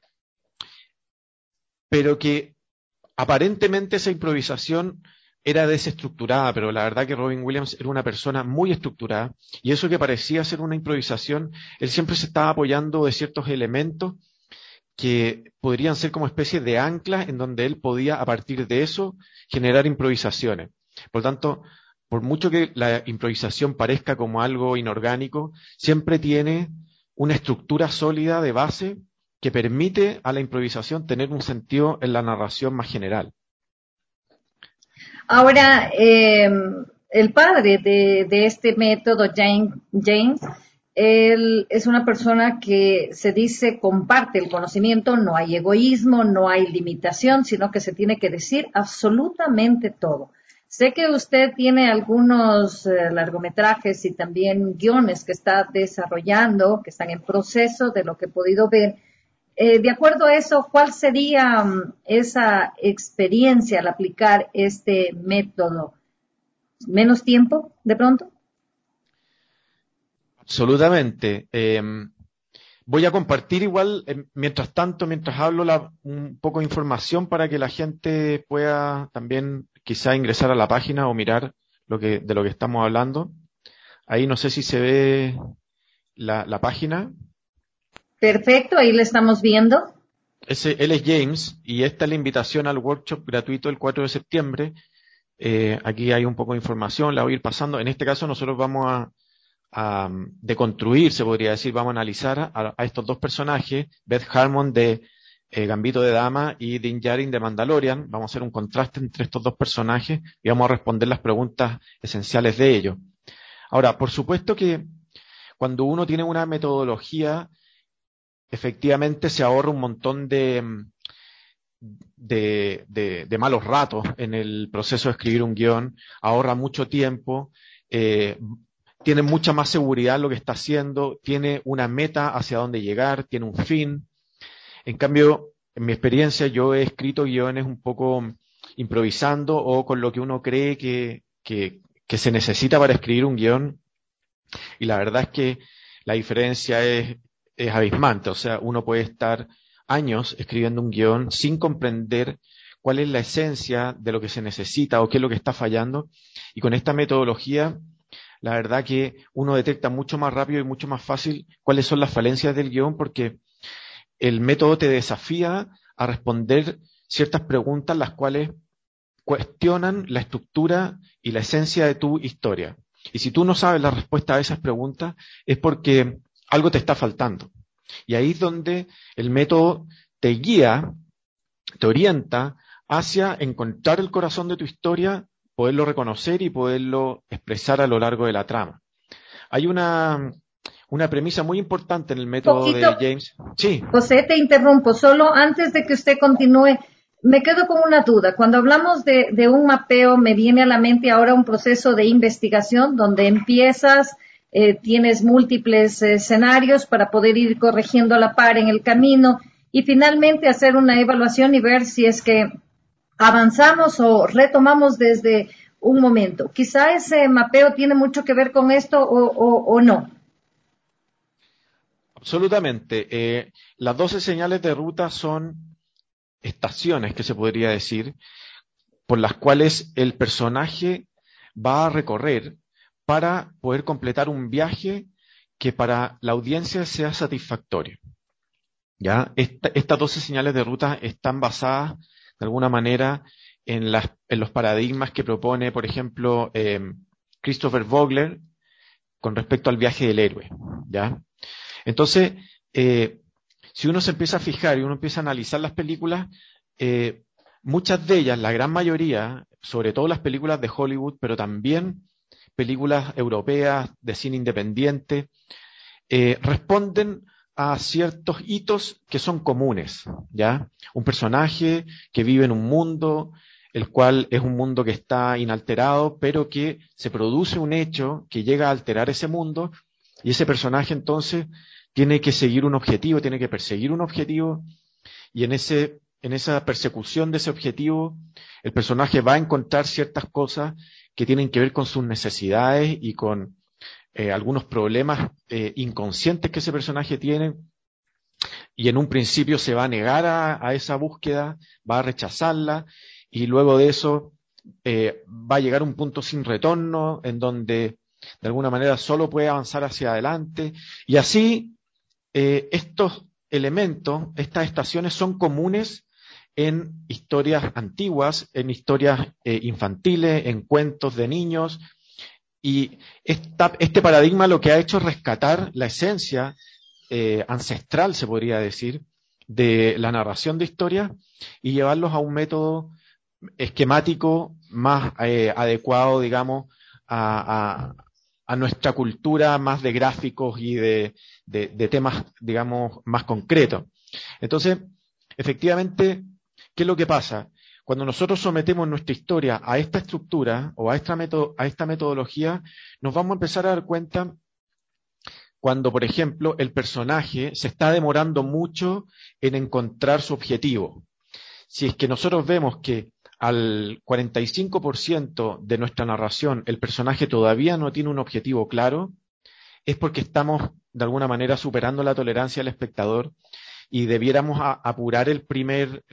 pero que aparentemente esa improvisación era desestructurada, pero la verdad que Robin Williams era una persona muy estructurada, y eso que parecía ser una improvisación, él siempre se estaba apoyando de ciertos elementos que podrían ser como especie de anclas en donde él podía, a partir de eso, generar improvisaciones. Por lo tanto, por mucho que la improvisación parezca como algo inorgánico, siempre tiene una estructura sólida de base que permite a la improvisación tener un sentido en la narración más general. Ahora, el padre de este método, James, él es una persona que se dice comparte el conocimiento, no hay egoísmo, no hay limitación, sino que se tiene que decir absolutamente todo. Sé que usted tiene algunos largometrajes y también guiones que está desarrollando, que están en proceso de lo que he podido ver. De acuerdo a eso, ¿cuál sería esa experiencia al aplicar este método? ¿Menos tiempo, de pronto? Absolutamente. Voy a compartir igual, mientras tanto, mientras hablo, un poco de información para que la gente pueda también quizá ingresar a la página o mirar de lo que estamos hablando. Ahí no sé si se ve la página. Perfecto, ahí le estamos viendo. Él es James, y esta es la invitación al workshop gratuito el 4 de septiembre. Aquí hay un poco de información, la voy a ir pasando. En este caso nosotros vamos a deconstruir, se podría decir, vamos a analizar a estos dos personajes, Beth Harmon de Gambito de Dama y Din Djarin de Mandalorian. Vamos a hacer un contraste entre estos dos personajes y vamos a responder las preguntas esenciales de ellos. Ahora, por supuesto que cuando uno tiene una metodología, efectivamente se ahorra un montón de malos ratos en el proceso de escribir un guión, ahorra mucho tiempo, tiene mucha más seguridad en lo que está haciendo, tiene una meta hacia dónde llegar, tiene un fin. En cambio, en mi experiencia, yo he escrito guiones un poco improvisando o con lo que uno cree que se necesita para escribir un guión, y la verdad es que la diferencia es abismante. O sea, uno puede estar años escribiendo un guión sin comprender cuál es la esencia de lo que se necesita o qué es lo que está fallando, y con esta metodología la verdad que uno detecta mucho más rápido y mucho más fácil cuáles son las falencias del guión, porque el método te desafía a responder ciertas preguntas las cuales cuestionan la estructura y la esencia de tu historia. Y si tú no sabes la respuesta a esas preguntas, es porque algo te está faltando. Y ahí es donde el método te guía, te orienta hacia encontrar el corazón de tu historia, poderlo reconocer y poderlo expresar a lo largo de la trama. Hay una premisa muy importante en el método de James. Sí. José, te interrumpo. Solo antes de que usted continúe, me quedo con una duda. Cuando hablamos de un mapeo, me viene a la mente ahora un proceso de investigación donde empiezas, tienes múltiples escenarios para poder ir corrigiendo a la par en el camino y finalmente hacer una evaluación y ver si es que avanzamos o retomamos desde un momento. Quizá ese mapeo tiene mucho que ver con esto o no. Absolutamente. Las 12 señales de ruta son estaciones, que se podría decir, por las cuales el personaje va a recorrer para poder completar un viaje que para la audiencia sea satisfactorio. ¿Ya? Estas 12 señales de ruta están basadas de alguna manera en los paradigmas que propone, por ejemplo, Christopher Vogler con respecto al viaje del héroe. ¿Ya? Entonces, si uno se empieza a fijar y uno empieza a analizar las películas, muchas de ellas, la gran mayoría, sobre todo las películas de Hollywood, pero también películas europeas de cine independiente, responden a ciertos hitos que son comunes, ¿ya? Un personaje que vive en un mundo, el cual es un mundo que está inalterado, pero que se produce un hecho que llega a alterar ese mundo, y ese personaje entonces tiene que seguir un objetivo, tiene que perseguir un objetivo, y en esa persecución de ese objetivo, el personaje va a encontrar ciertas cosas que tienen que ver con sus necesidades y con algunos problemas inconscientes que ese personaje tiene, y en un principio se va a negar a esa búsqueda, va a rechazarla, y luego de eso va a llegar a un punto sin retorno en donde de alguna manera solo puede avanzar hacia adelante, y así estos elementos, estas estaciones son comunes en historias antiguas, en historias infantiles, en cuentos de niños, y este paradigma lo que ha hecho es rescatar la esencia ancestral, se podría decir, de la narración de historias y llevarlos a un método esquemático más adecuado, digamos, a nuestra cultura más de gráficos y de temas, digamos, más concretos. Entonces, efectivamente, ¿qué es lo que pasa? Cuando nosotros sometemos nuestra historia a esta estructura o a esta metodología, nos vamos a empezar a dar cuenta cuando, por ejemplo, el personaje se está demorando mucho en encontrar su objetivo. Si es que nosotros vemos que al 45% de nuestra narración el personaje todavía no tiene un objetivo claro, es porque estamos de alguna manera superando la tolerancia del espectador y debiéramos apurar el primer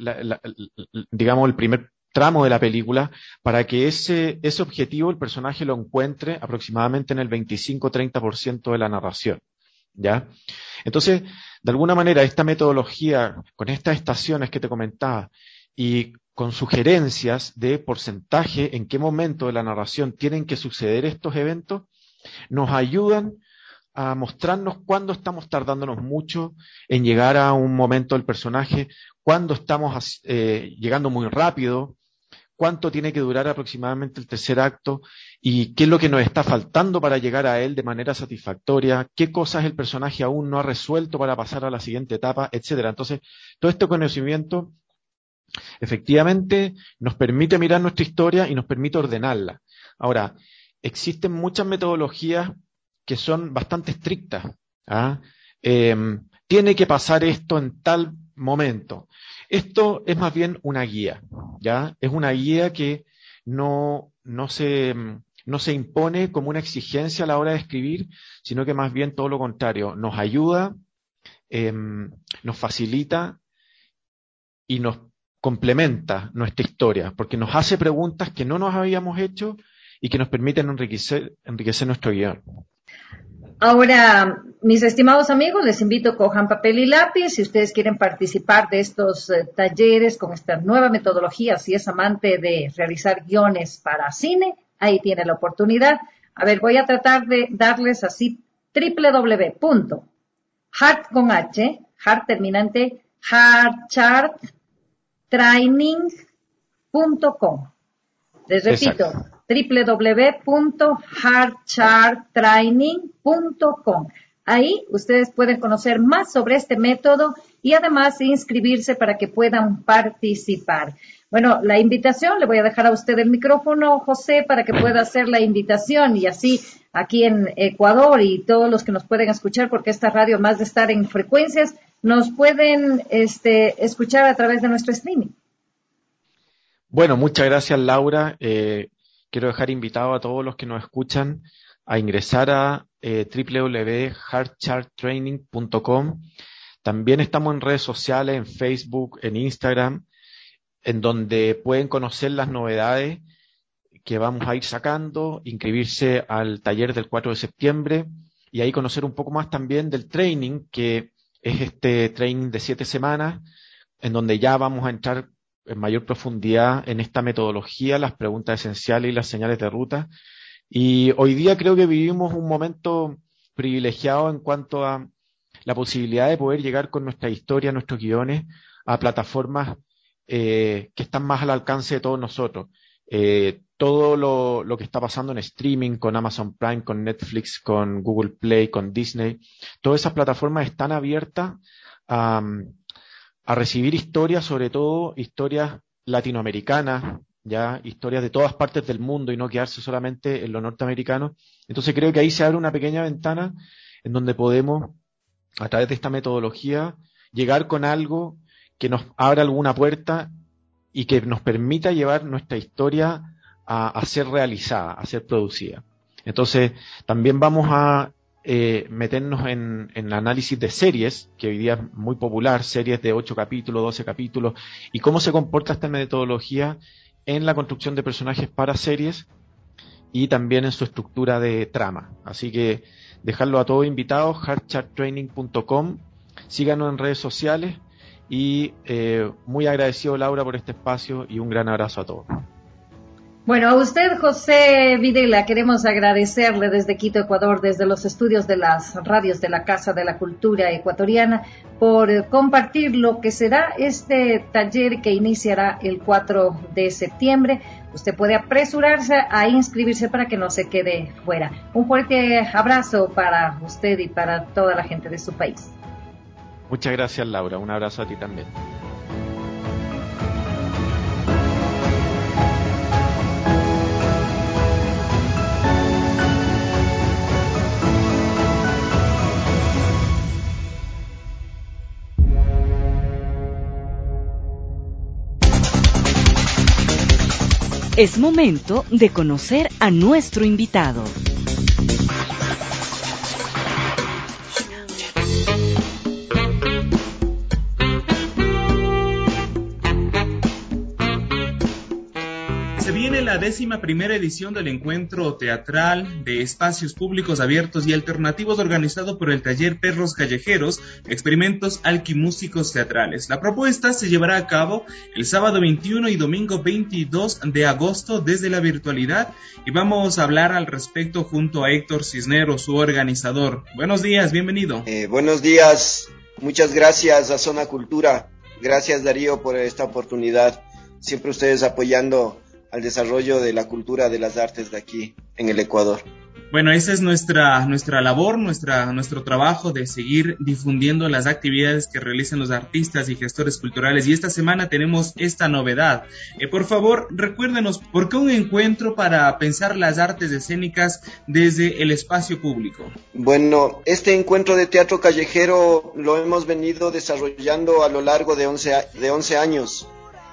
tramo de la película para que ese objetivo el personaje lo encuentre aproximadamente en el 25-30% de la narración, ¿ya? Entonces, de alguna manera, esta metodología, con estas estaciones que te comentaba, y con sugerencias de porcentaje en qué momento de la narración tienen que suceder estos eventos, nos ayudan a mostrarnos cuándo estamos tardándonos mucho en llegar a un momento del personaje, cuándo estamos llegando muy rápido, cuánto tiene que durar aproximadamente el tercer acto y qué es lo que nos está faltando para llegar a él de manera satisfactoria, qué cosas el personaje aún no ha resuelto para pasar a la siguiente etapa, etcétera. Entonces, todo este conocimiento efectivamente nos permite mirar nuestra historia y nos permite ordenarla. Ahora, existen muchas metodologías que son bastante estrictas, ¿ah? Tiene que pasar esto en tal momento. Esto es más bien una guía, ¿ya? Es una guía que no se impone como una exigencia a la hora de escribir, sino que más bien todo lo contrario, nos ayuda, nos facilita y nos complementa nuestra historia, porque nos hace preguntas que no nos habíamos hecho y que nos permiten enriquecer nuestro guión. Ahora, mis estimados amigos, les invito a cojan papel y lápiz. Si ustedes quieren participar de estos talleres con esta nueva metodología, si es amante de realizar guiones para cine, ahí tiene la oportunidad. A ver, voy a tratar de darles así heart terminante, heartcharttraining.com. Les repito, www.heartcharttraining.com. Ahí ustedes pueden conocer más sobre este método y además inscribirse para que puedan participar. Bueno, la invitación, le voy a dejar a usted el micrófono, José, para que pueda hacer la invitación y así aquí en Ecuador y todos los que nos pueden escuchar, porque esta radio, más de estar en frecuencias, nos pueden escuchar a través de nuestro streaming. Bueno, muchas gracias, Laura. Quiero dejar invitado a todos los que nos escuchan a ingresar a www.heartcharttraining.com. También estamos en redes sociales, en Facebook, en Instagram, en donde pueden conocer las novedades que vamos a ir sacando, inscribirse al taller del 4 de septiembre y ahí conocer un poco más también del training, que es este training de 7 semanas, en donde ya vamos a entrar en mayor profundidad en esta metodología, las preguntas esenciales y las señales de ruta. Y hoy día creo que vivimos un momento privilegiado en cuanto a la posibilidad de poder llegar con nuestra historia, nuestros guiones, a plataformas que están más al alcance de todos nosotros. Todo lo que está pasando en streaming con Amazon Prime, con Netflix, con Google Play, con Disney, todas esas plataformas están abiertas a recibir historias, sobre todo historias latinoamericanas, ya historias de todas partes del mundo y no quedarse solamente en lo norteamericano. Entonces creo que ahí se abre una pequeña ventana en donde podemos, a través de esta metodología, llegar con algo que nos abra alguna puerta y que nos permita llevar nuestra historia a ser realizada, a ser producida. Entonces, también vamos a meternos en el análisis de series, que hoy día es muy popular, series de 8 capítulos, 12 capítulos, y cómo se comporta esta metodología en la construcción de personajes para series y también en su estructura de trama. Así que dejarlo a todos invitados, hardcharttraining.com, síganos en redes sociales y muy agradecido, Laura, por este espacio y un gran abrazo a todos. Bueno, a usted, José Videla, queremos agradecerle desde Quito, Ecuador, desde los estudios de las radios de la Casa de la Cultura Ecuatoriana, por compartir lo que será este taller que iniciará el 4 de septiembre. Usted puede apresurarse a inscribirse para que no se quede fuera. Un fuerte abrazo para usted y para toda la gente de su país. Muchas gracias, Laura. Un abrazo a ti también. Es momento de conocer a nuestro invitado. Se viene la 11ª edición del encuentro teatral de espacios públicos abiertos y alternativos organizado por el taller Perros Callejeros, experimentos alquimúsicos teatrales. La propuesta se llevará a cabo el sábado 21 y domingo 22 de agosto desde la virtualidad y vamos a hablar al respecto junto a Héctor Cisneros, su organizador. Buenos días, bienvenido. Buenos días, muchas gracias a Zona Cultura, gracias Darío por esta oportunidad, siempre ustedes apoyando al desarrollo de la cultura de las artes de aquí en el Ecuador. Bueno, esa es nuestra labor, nuestro trabajo de seguir difundiendo las actividades que realizan los artistas y gestores culturales. Y esta semana tenemos esta novedad. Por favor, recuérdenos, ¿por qué un encuentro para pensar las artes escénicas desde el espacio público? Bueno, este encuentro de teatro callejero lo hemos venido desarrollando a lo largo de 11 años.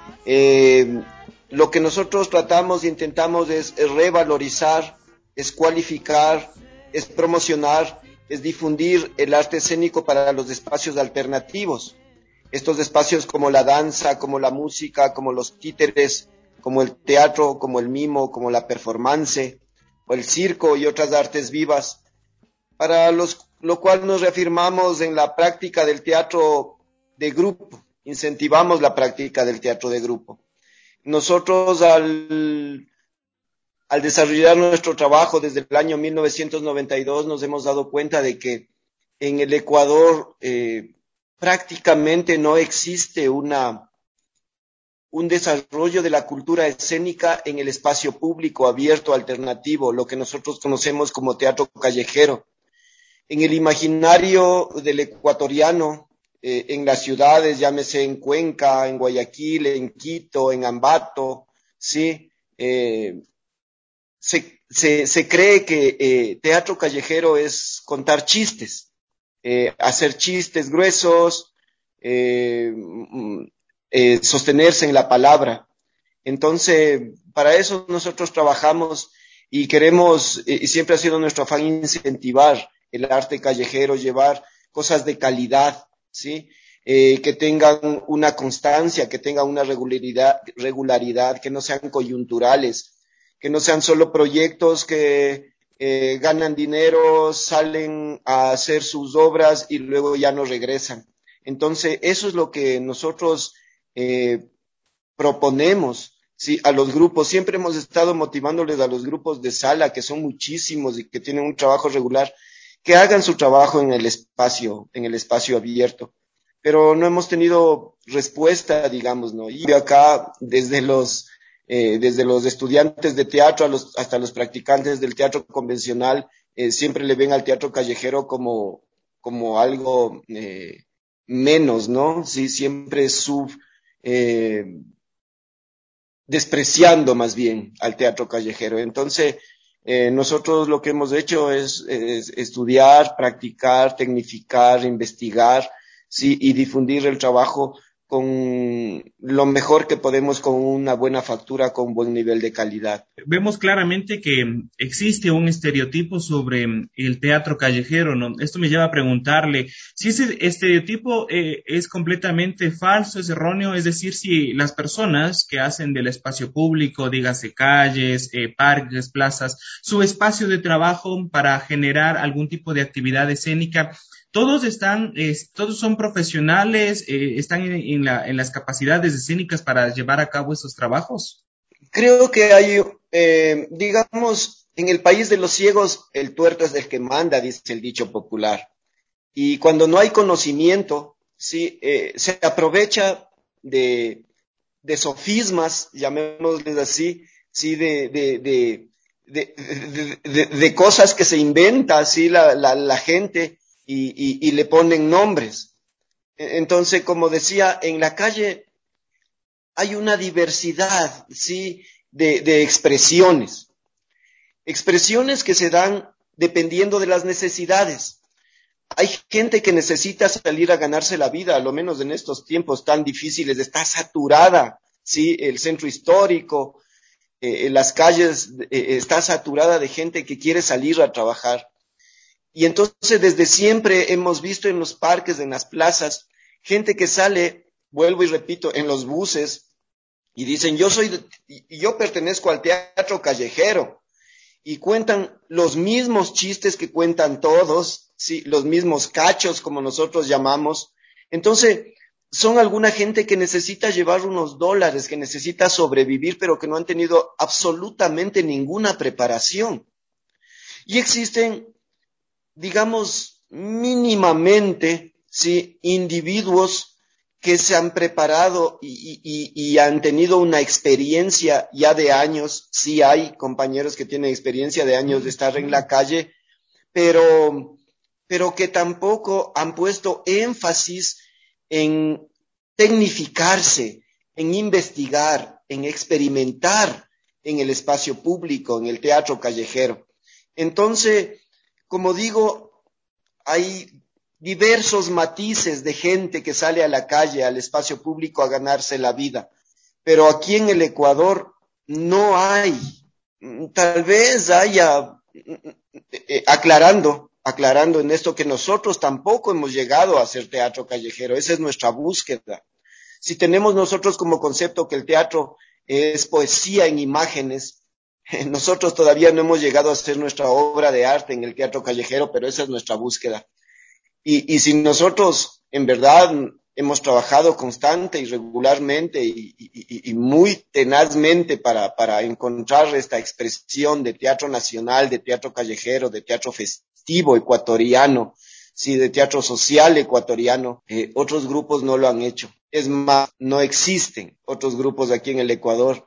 Lo que nosotros tratamos e intentamos es revalorizar, es cualificar, es promocionar, es difundir el arte escénico para los espacios alternativos. Estos espacios como la danza, como la música, como los títeres, como el teatro, como el mimo, como la performance, o el circo y otras artes vivas, para lo cual nos reafirmamos en la práctica del teatro de grupo, incentivamos la práctica del teatro de grupo. Nosotros al desarrollar nuestro trabajo desde el año 1992 nos hemos dado cuenta de que en el Ecuador prácticamente no existe un desarrollo de la cultura escénica en el espacio público abierto, alternativo, lo que nosotros conocemos como teatro callejero. En el imaginario del ecuatoriano, en las ciudades, llámese en Cuenca, en Guayaquil, en Quito, en Ambato, ¿sí? Se cree que teatro callejero es contar chistes, hacer chistes gruesos, sostenerse en la palabra. Entonces, para eso nosotros trabajamos y queremos, y siempre ha sido nuestro afán incentivar el arte callejero, llevar cosas de calidad, ¿sí? Que tengan una constancia, que tengan una regularidad, que no sean coyunturales, que no sean solo proyectos que ganan dinero, salen a hacer sus obras y luego ya no regresan. Entonces, eso es lo que nosotros proponemos, ¿sí? A los grupos. Siempre hemos estado motivándoles a los grupos de sala, que son muchísimos y que tienen un trabajo regular, que hagan su trabajo en el espacio abierto. Pero no hemos tenido respuesta, digamos, ¿no? Y acá, desde los estudiantes de teatro hasta los practicantes del teatro convencional, siempre le ven al teatro callejero como algo menos, ¿no? Sí, siempre despreciando más bien al teatro callejero. Entonces, nosotros lo que hemos hecho es estudiar, practicar, tecnificar, investigar, sí, y difundir el trabajo con lo mejor que podemos, con una buena factura, con un buen nivel de calidad. Vemos claramente que existe un estereotipo sobre el teatro callejero, ¿no? Esto me lleva a preguntarle si ese estereotipo es completamente falso, es erróneo, es decir, si las personas que hacen del espacio público, dígase calles, parques, plazas, su espacio de trabajo para generar algún tipo de actividad escénica, todos son profesionales, están en las capacidades escénicas para llevar a cabo esos trabajos. Creo que hay, digamos, en el país de los ciegos, el tuerto es el que manda, dice el dicho popular. Y cuando no hay conocimiento, sí, se aprovecha de sofismas, llamémosles así, sí, de cosas que se inventa, sí, la gente, y le ponen nombres. Entonces, como decía, en la calle hay una diversidad, sí, de expresiones que se dan dependiendo de las necesidades. Hay gente que necesita salir a ganarse la vida, a lo menos en estos tiempos tan difíciles, está saturada, sí, el centro histórico, las calles, está saturada de gente que quiere salir a trabajar. Y entonces desde siempre hemos visto en los parques, en las plazas, gente que sale, vuelvo y repito, en los buses, y dicen, yo pertenezco al teatro callejero, y cuentan los mismos chistes que cuentan todos, sí, los mismos cachos, como nosotros llamamos. Entonces, son alguna gente que necesita llevar unos dólares, que necesita sobrevivir, pero que no han tenido absolutamente ninguna preparación. Y existen, digamos, mínimamente, sí, individuos que se han preparado y han tenido una experiencia ya de años. Sí hay compañeros que tienen experiencia de años de estar en la calle, pero que tampoco han puesto énfasis en tecnificarse, en investigar, en experimentar en el espacio público, en el teatro callejero. Entonces, como digo, hay diversos matices de gente que sale a la calle, al espacio público a ganarse la vida. Pero aquí en el Ecuador no hay. Tal vez haya, aclarando en esto, que nosotros tampoco hemos llegado a hacer teatro callejero. Esa es nuestra búsqueda. Si tenemos nosotros como concepto que el teatro es poesía en imágenes, nosotros todavía no hemos llegado a hacer nuestra obra de arte en el teatro callejero, pero esa es nuestra búsqueda. Y si nosotros en verdad hemos trabajado constante y regularmente y muy tenazmente para encontrar esta expresión de teatro nacional, de teatro callejero, de teatro festivo ecuatoriano, sí, de teatro social ecuatoriano, otros grupos no lo han hecho. Es más, no existen otros grupos aquí en el Ecuador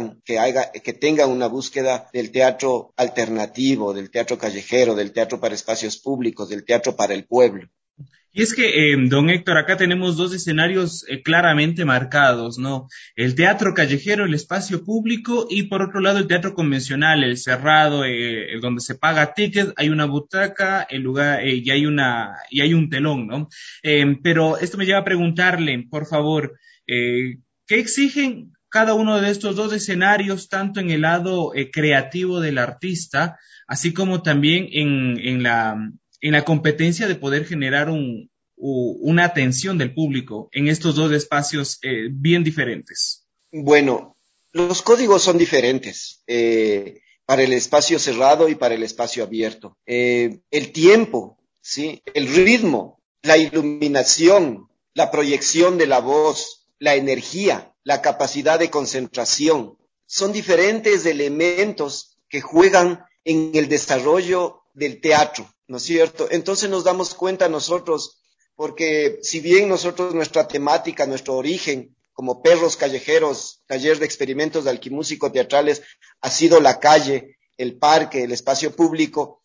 que tengan una búsqueda del teatro alternativo, del teatro callejero, del teatro para espacios públicos, del teatro para el pueblo. Y es que, don Héctor, acá tenemos dos escenarios claramente marcados, ¿no? El teatro callejero, el espacio público, y por otro lado el teatro convencional, el cerrado, donde se paga ticket, hay una butaca, el lugar, y hay un telón, ¿no? Pero esto me lleva a preguntarle, por favor, ¿qué exigen cada uno de estos dos escenarios, tanto en el lado creativo del artista, así como también en la competencia de poder generar una atención del público en estos dos espacios bien diferentes? Bueno, los códigos son diferentes para el espacio cerrado y para el espacio abierto. El tiempo, ¿sí? El ritmo, la iluminación, la proyección de la voz, la energía, la capacidad de concentración, son diferentes elementos que juegan en el desarrollo del teatro, ¿no es cierto? Entonces nos damos cuenta nosotros, porque si bien nosotros, nuestra temática, nuestro origen, como Perros Callejeros, taller de experimentos de alquimúsico teatrales, ha sido la calle, el parque, el espacio público,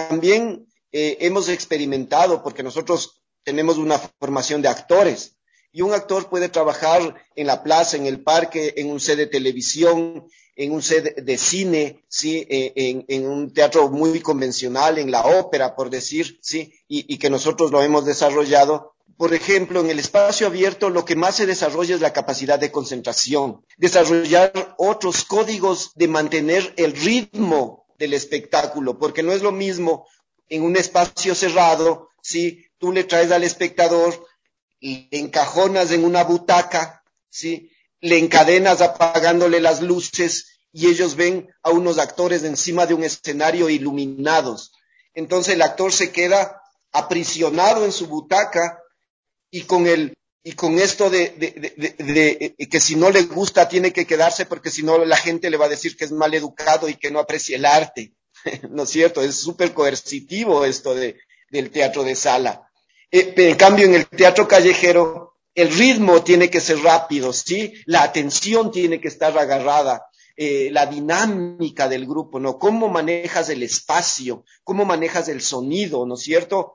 también hemos experimentado, porque nosotros tenemos una formación de actores, Y un actor puede trabajar en la plaza, en el parque, en un set de televisión, en un set de cine, ¿sí? En un teatro muy convencional, en la ópera, por decir, ¿sí? Y que nosotros lo hemos desarrollado. Por ejemplo, en el espacio abierto lo que más se desarrolla es la capacidad de concentración, desarrollar otros códigos de mantener el ritmo del espectáculo, porque no es lo mismo en un espacio cerrado, ¿sí? Tú le traes al espectador, le encajonas en una butaca, ¿sí? Le encadenas apagándole las luces y ellos ven a unos actores encima de un escenario iluminados. Entonces el actor se queda aprisionado en su butaca y con esto de que si no le gusta tiene que quedarse porque si no la gente le va a decir que es mal educado y que no aprecia el arte. ¿No es cierto? Es súper coercitivo esto del teatro de sala. En cambio, en el teatro callejero, el ritmo tiene que ser rápido, ¿sí? La atención tiene que estar agarrada, la dinámica del grupo, ¿no? Cómo manejas el espacio, cómo manejas el sonido, ¿no es cierto?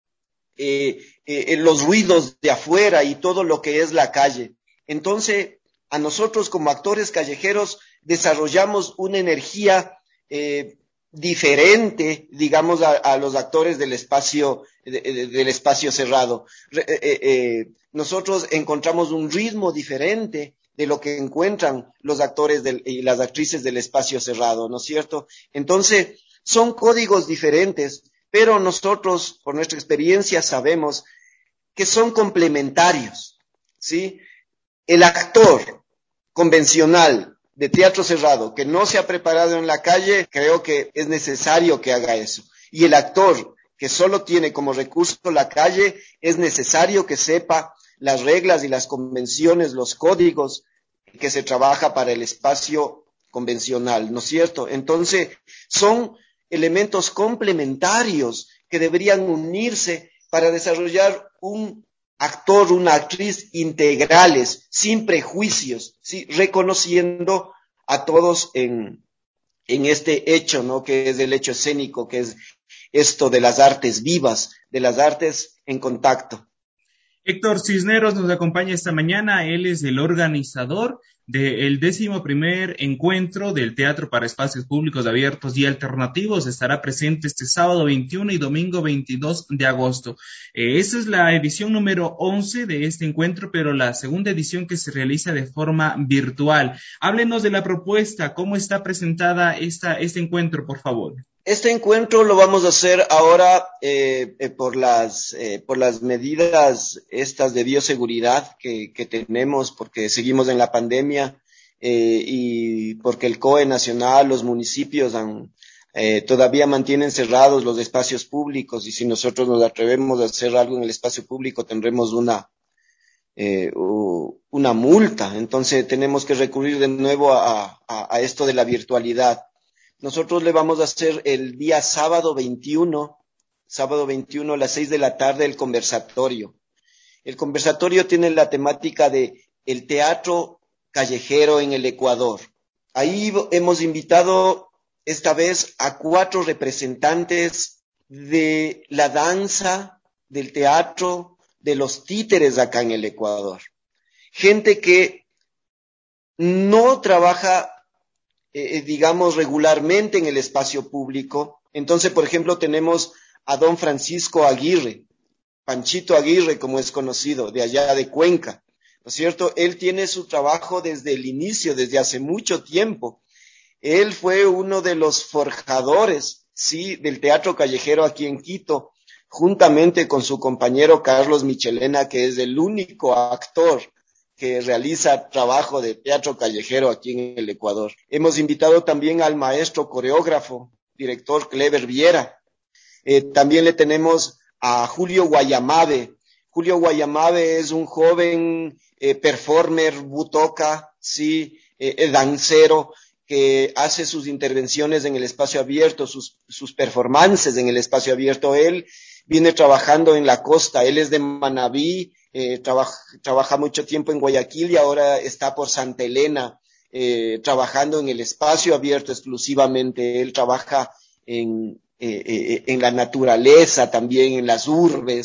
Los ruidos de afuera y todo lo que es la calle. Entonces, a nosotros como actores callejeros desarrollamos una energía diferente, digamos, a los actores del espacio cerrado. Nosotros encontramos un ritmo diferente de lo que encuentran los actores y las actrices del espacio cerrado, ¿no es cierto? Entonces, son códigos diferentes, pero nosotros, por nuestra experiencia, sabemos que son complementarios, ¿sí? El actor convencional de teatro cerrado que no se ha preparado en la calle, creo que es necesario que haga eso. Y el actor que solo tiene como recurso la calle, es necesario que sepa las reglas y las convenciones, los códigos que se trabaja para el espacio convencional, ¿no es cierto? Entonces, son elementos complementarios que deberían unirse para desarrollar un actor, una actriz integrales, sin prejuicios, ¿sí? Reconociendo a todos en este hecho, ¿no? Que es el hecho escénico, que es esto de las artes vivas, de las artes en contacto. Héctor Cisneros nos acompaña esta mañana. Él es el organizador del 11º encuentro del Teatro para Espacios Públicos Abiertos y Alternativos. Estará presente este sábado 21 y domingo 22 de agosto. Esta es la edición número 11 de este encuentro, pero la segunda edición que se realiza de forma virtual. Háblenos de la propuesta, cómo está presentada este encuentro, por favor. Este encuentro lo vamos a hacer ahora por las medidas estas de bioseguridad que tenemos, porque seguimos en la pandemia y porque el COE nacional, los municipios todavía mantienen cerrados los espacios públicos, y si nosotros nos atrevemos a hacer algo en el espacio público tendremos una multa. Entonces tenemos que recurrir de nuevo a esto de la virtualidad. Nosotros le vamos a hacer el día sábado 21 a las 6 de la tarde el conversatorio. El conversatorio tiene la temática de el teatro callejero en el Ecuador. Ahí hemos invitado esta vez a 4 representantes de la danza, del teatro, de los títeres acá en el Ecuador. Gente que no trabaja digamos, regularmente en el espacio público. Entonces, por ejemplo, tenemos a don Francisco Aguirre, Panchito Aguirre, como es conocido, de allá de Cuenca, ¿no es cierto? Él tiene su trabajo desde el inicio, desde hace mucho tiempo. Él fue uno de los forjadores, sí, del teatro callejero aquí en Quito, juntamente con su compañero Carlos Michelena, que es el único actor que realiza trabajo de teatro callejero aquí en el Ecuador. Hemos invitado también al maestro coreógrafo, director Clever Viera. También le tenemos a Julio Guayamabe. Julio Guayamabe es un joven performer, butoca, sí, dancero, que hace sus intervenciones en el espacio abierto, sus performances en el espacio abierto. Él viene trabajando en la costa, él es de Manabí, trabaja mucho tiempo en Guayaquil y ahora está por Santa Elena, trabajando en el espacio abierto exclusivamente. Él trabaja en la naturaleza también, en las urbes.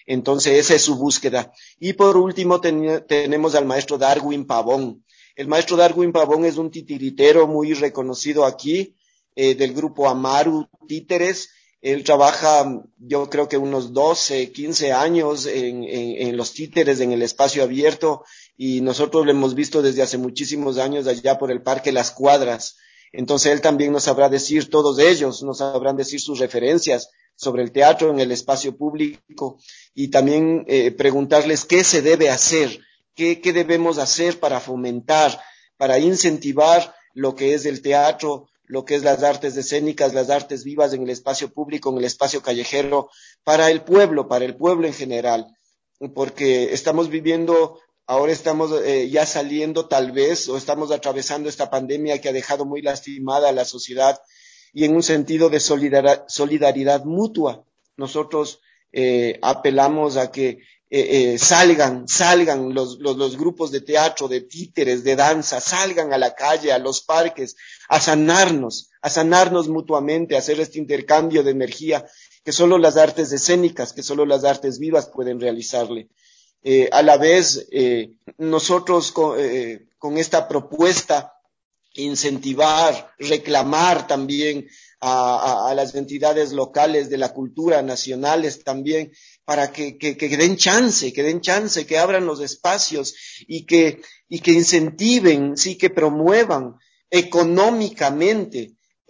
Entonces esa es su búsqueda. Y por último tenemos al maestro Darwin Pavón. El maestro Darwin Pavón es un titiritero muy reconocido aquí, del grupo Amaru Títeres. Él trabaja, yo creo que unos 12, 15 años en los títeres, en el espacio abierto, y nosotros lo hemos visto desde hace muchísimos años allá por el Parque Las Cuadras. Entonces él también nos sabrá decir, todos ellos nos sabrán decir sus referencias sobre el teatro en el espacio público, y también preguntarles qué se debe hacer, qué debemos hacer para fomentar, para incentivar lo que es el teatro, lo que es las artes escénicas, las artes vivas en el espacio público, en el espacio callejero, para el pueblo en general, porque estamos viviendo, ahora estamos ya saliendo tal vez, o estamos atravesando esta pandemia que ha dejado muy lastimada a la sociedad, y en un sentido de solidaridad mutua, nosotros apelamos a que salgan los grupos de teatro, de títeres, de danza, salgan a la calle, a los parques, a sanarnos mutuamente, a hacer este intercambio de energía que solo las artes escénicas, que solo las artes vivas pueden realizarle. A la vez, nosotros con esta propuesta, incentivar, reclamar también a las entidades locales de la cultura, nacionales también, para que den chance, que abran los espacios y que incentiven, sí, que promuevan económicamente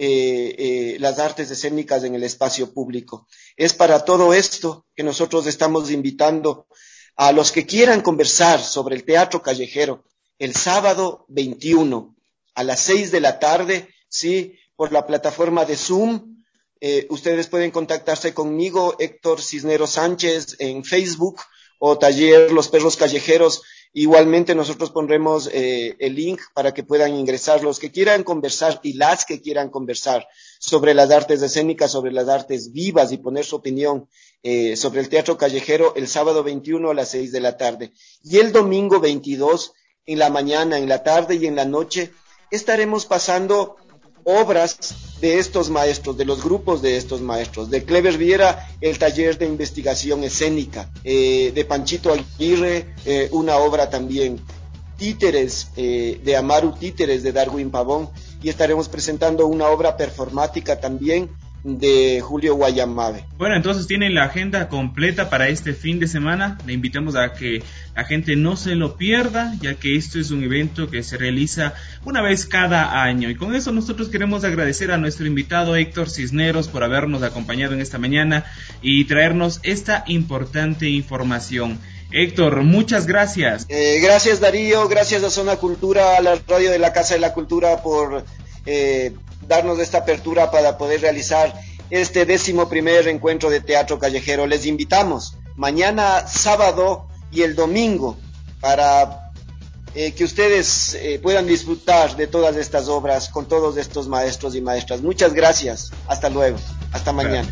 las artes escénicas en el espacio público. Es para todo esto que nosotros estamos invitando a los que quieran conversar sobre el teatro callejero el sábado 21 a las 6 de la tarde, sí, por la plataforma de Zoom. Ustedes pueden contactarse conmigo, Héctor Cisneros Sánchez, en Facebook, o Taller Los Perros Callejeros. Igualmente nosotros pondremos el link para que puedan ingresar los que quieran conversar y las que quieran conversar sobre las artes escénicas, sobre las artes vivas, y poner su opinión sobre el teatro callejero el sábado 21 a las 6 de la tarde. Y el domingo 22, en la mañana, en la tarde y en la noche, estaremos pasando obras de estos maestros, de los grupos de estos maestros. De Clever Viera, el taller de investigación escénica, de Panchito Aguirre, una obra también, Títeres, de Amaru Títeres, de Darwin Pavón, y estaremos presentando una obra performática también de Julio Guayamabe. Bueno, entonces tienen la agenda completa para este fin de semana. Le invitamos a que la gente no se lo pierda, ya que esto es un evento que se realiza una vez cada año. Y con eso nosotros queremos agradecer a nuestro invitado Héctor Cisneros por habernos acompañado en esta mañana y traernos esta importante información. Héctor, muchas gracias. Gracias, Darío, gracias a Zona Cultura, a la radio de la Casa de la Cultura por darnos esta apertura para poder realizar este 11º encuentro de teatro callejero. Les invitamos mañana, sábado y el domingo para que ustedes puedan disfrutar de todas estas obras con todos estos maestros y maestras. Muchas gracias. Hasta luego. Hasta mañana.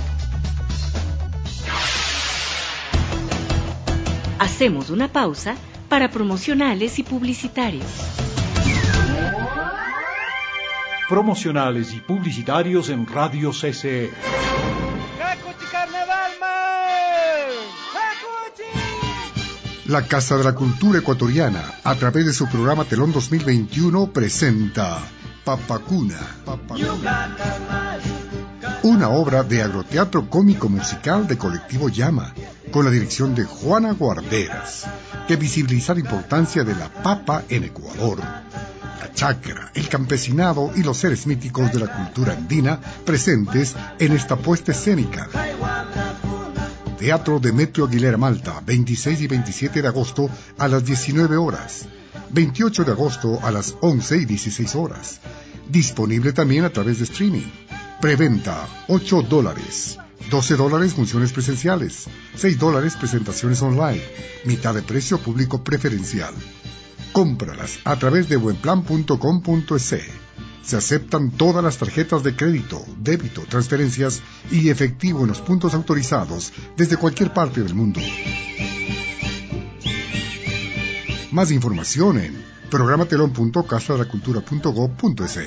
Hacemos una pausa para promocionales y publicitarios. Promocionales y publicitarios en Radio CCE. La Casa de la Cultura Ecuatoriana, a través de su programa Telón 2021, presenta Papacuna. Una obra de agroteatro cómico musical de Colectivo Llama, con la dirección de Juana Guarderas, que visibiliza la importancia de la papa en Ecuador. La chacra, el campesinado y los seres míticos de la cultura andina presentes en esta puesta escénica. Teatro Demetrio Aguilera Malta, 26 y 27 de agosto a las 19 horas, 28 de agosto a las 11 y 16 horas. Disponible también a través de streaming. Preventa, $8. $12 funciones presenciales, $6 presentaciones online, mitad de precio público preferencial. Cómpralas a través de buenplan.com.es. Se aceptan todas las tarjetas de crédito, débito, transferencias y efectivo en los puntos autorizados desde cualquier parte del mundo. Más información en programatelon.casadelacultura.gov.es.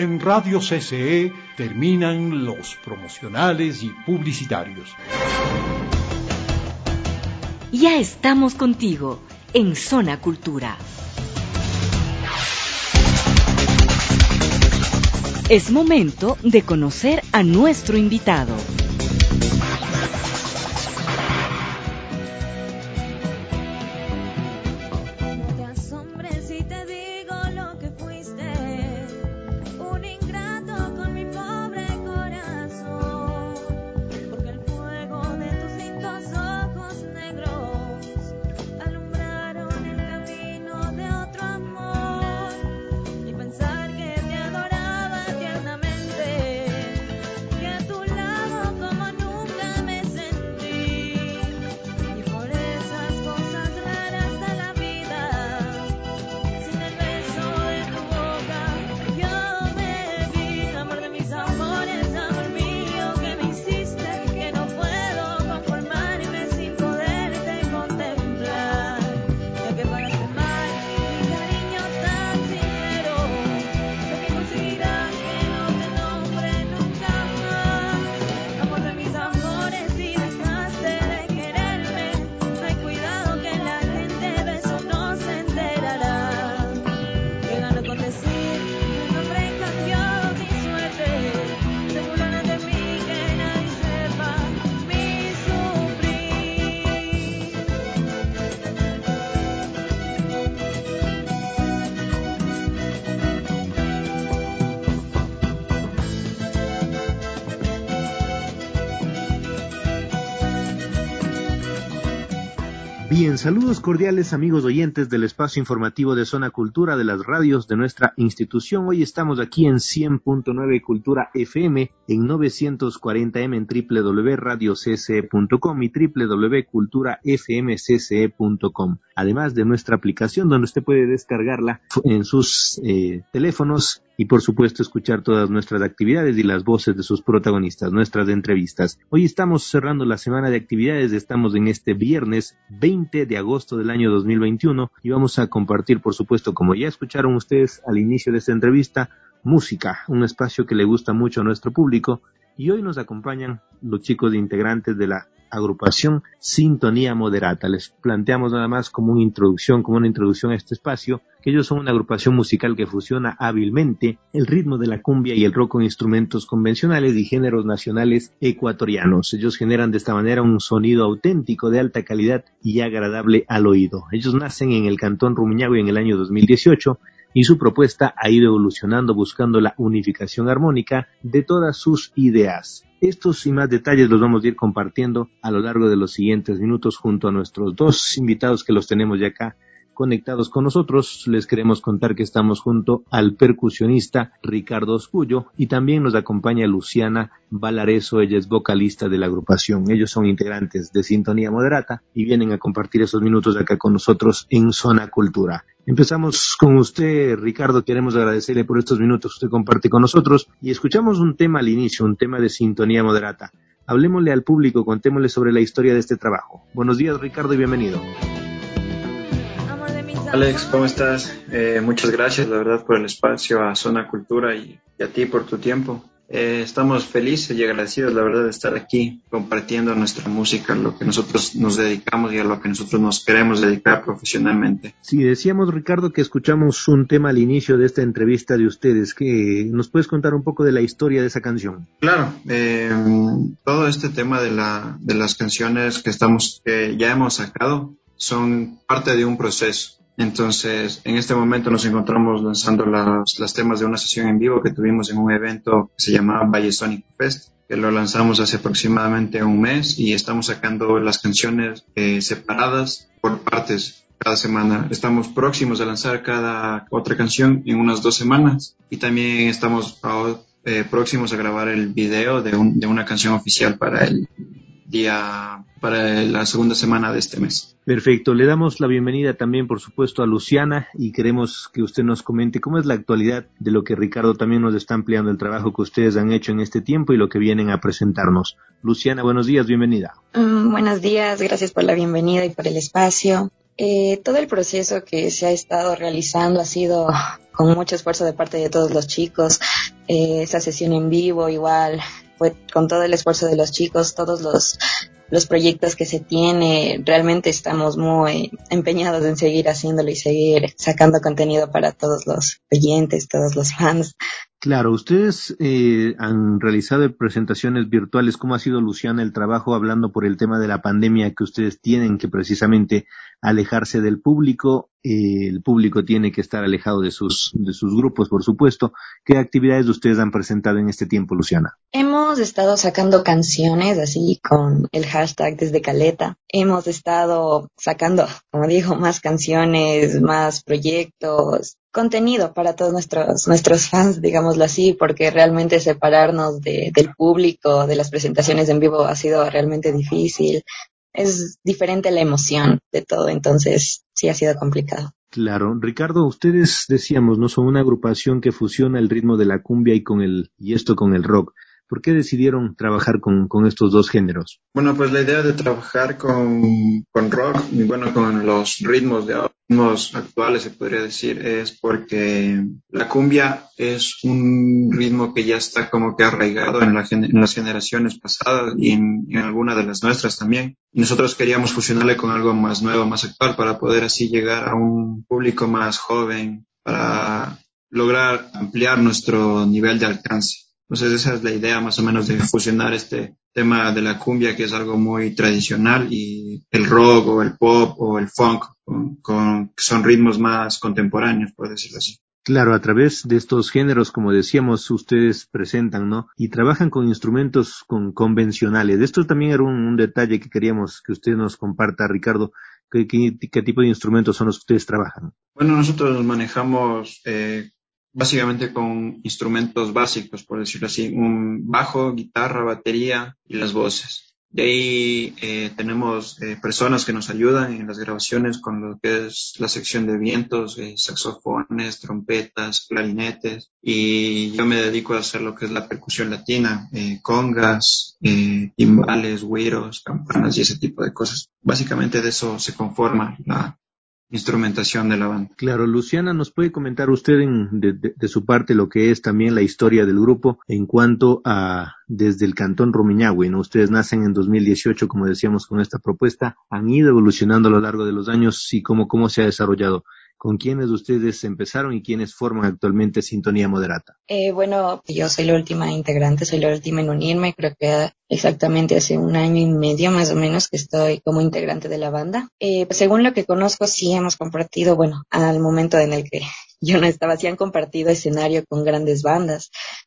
En Radio CCE terminan los promocionales y publicitarios. Ya estamos contigo en Zona Cultura. Es momento de conocer a nuestro invitado. Bien, saludos cordiales amigos oyentes del espacio informativo de Zona Cultura de las radios de nuestra institución. Hoy estamos aquí en 100.9 Cultura FM, en 940M en www.radiocce.com y www.culturafmcce.com. Además de nuestra aplicación donde usted puede descargarla en sus teléfonos y por supuesto escuchar todas nuestras actividades y las voces de sus protagonistas, nuestras entrevistas. Hoy estamos cerrando la semana de actividades, estamos en este viernes 20 de agosto del año 2021 y vamos a compartir, por supuesto, como ya escucharon ustedes al inicio de esta entrevista, música, un espacio que le gusta mucho a nuestro público, y hoy nos acompañan los chicos integrantes de la agrupación Sintonía Moderata. Les planteamos nada más como una introducción a este espacio, que ellos son una agrupación musical que fusiona hábilmente el ritmo de la cumbia y el rock con instrumentos convencionales y géneros nacionales ecuatorianos. Ellos generan de esta manera un sonido auténtico de alta calidad y agradable al oído. Ellos nacen en el Cantón Rumiñahui en el año 2018 y su propuesta ha ido evolucionando buscando la unificación armónica de todas sus ideas. Estos y más detalles los vamos a ir compartiendo a lo largo de los siguientes minutos junto a nuestros dos invitados que los tenemos ya acá conectados con nosotros. Les queremos contar que estamos junto al percusionista Ricardo Oscullo y también nos acompaña Luciana Valareso, ella es vocalista de la agrupación. Ellos son integrantes de Sintonía Moderata y vienen a compartir esos minutos acá con nosotros en Zona Cultura. Empezamos con usted, Ricardo. Queremos agradecerle por estos minutos que usted comparte con nosotros y escuchamos un tema al inicio, un tema de Sintonía Moderata. Hablemosle al público, contémosle sobre la historia de este trabajo. Buenos días, Ricardo, y bienvenido. Alex, ¿cómo estás? Muchas gracias, la verdad, por el espacio a Zona Cultura y a ti por tu tiempo. Estamos felices y agradecidos, la verdad, de estar aquí compartiendo nuestra música, lo que nosotros nos dedicamos y a lo que nosotros nos queremos dedicar profesionalmente. Sí, decíamos, Ricardo, que escuchamos un tema al inicio de esta entrevista de ustedes. ¿Nos puedes contar un poco de la historia de esa canción? Claro, todo este tema de las canciones que ya hemos sacado son parte de un proceso. Entonces, en este momento nos encontramos lanzando las temas de una sesión en vivo que tuvimos en un evento que se llamaba Valle Sonic Fest, que lo lanzamos hace aproximadamente un mes y estamos sacando las canciones separadas por partes cada semana. Estamos próximos a lanzar cada otra canción en unas 2 semanas y también estamos próximos a grabar el video de una canción oficial para la segunda semana de este mes. Perfecto, le damos la bienvenida también, por supuesto, a Luciana y queremos que usted nos comente cómo es la actualidad de lo que Ricardo también nos está ampliando, el trabajo que ustedes han hecho en este tiempo y lo que vienen a presentarnos. Luciana, buenos días, bienvenida. Buenos días, gracias por la bienvenida y por el espacio. Todo el proceso que se ha estado realizando ha sido con mucho esfuerzo de parte de todos los chicos, esa sesión en vivo igual fue con todo el esfuerzo de los chicos, todos los proyectos que se tiene, realmente estamos muy empeñados en seguir haciéndolo y seguir sacando contenido para todos los oyentes, todos los fans. Claro, ustedes han realizado presentaciones virtuales. ¿Cómo ha sido, Luciana, el trabajo hablando por el tema de la pandemia que ustedes tienen que precisamente alejarse del público? El público tiene que estar alejado de sus grupos, por supuesto. ¿Qué actividades ustedes han presentado en este tiempo, Luciana? Hemos estado sacando canciones así con el hashtag Desde Caleta. Hemos estado sacando, como digo, más canciones, más proyectos, contenido para todos nuestros fans, digámoslo así, porque realmente separarnos del público, de las presentaciones en vivo ha sido realmente difícil. Es diferente la emoción de todo, entonces sí ha sido complicado. Claro, Ricardo, ustedes decíamos, ¿no? Son una agrupación que fusiona el ritmo de la cumbia y esto con el rock. ¿Por qué decidieron trabajar con estos dos géneros? Bueno, pues la idea de trabajar con rock y bueno, con los ritmos actuales, se podría decir, es porque la cumbia es un ritmo que ya está como que arraigado en las generaciones pasadas y en alguna de las nuestras también. Y nosotros queríamos fusionarle con algo más nuevo, más actual, para poder así llegar a un público más joven, para lograr ampliar nuestro nivel de alcance. Entonces esa es la idea más o menos de fusionar este tema de la cumbia, que es algo muy tradicional, y el rock o el pop o el funk, que son ritmos más contemporáneos, por decirlo así. Claro, a través de estos géneros, como decíamos, ustedes presentan, ¿no? Y trabajan con instrumentos convencionales. Esto también era un detalle que queríamos que usted nos comparta, Ricardo. ¿Qué tipo de instrumentos son los que ustedes trabajan? Bueno, nosotros manejamos básicamente con instrumentos básicos, por decirlo así, un bajo, guitarra, batería y las voces. De ahí tenemos personas que nos ayudan en las grabaciones con lo que es la sección de vientos, saxofones, trompetas, clarinetes, y yo me dedico a hacer lo que es la percusión latina, congas, timbales, güiros, campanas y ese tipo de cosas. Básicamente de eso se conforma la instrumentación de la banda. Claro, Luciana, ¿nos puede comentar usted de su parte lo que es también la historia del grupo en cuanto a desde el Cantón Rumiñahui, ¿no? Ustedes nacen en 2018, como decíamos, con esta propuesta, han ido evolucionando a lo largo de los años y cómo se ha desarrollado. ¿Con quiénes ustedes empezaron y quiénes forman actualmente Sintonía Moderata? Bueno, yo soy la última integrante, soy la última en unirme, creo que exactamente hace 1 año y medio más o menos que estoy como integrante de la banda. Según lo que conozco, sí hemos compartido, bueno, al momento en el que yo no estaba, sí han compartido escenario con grandes bandas,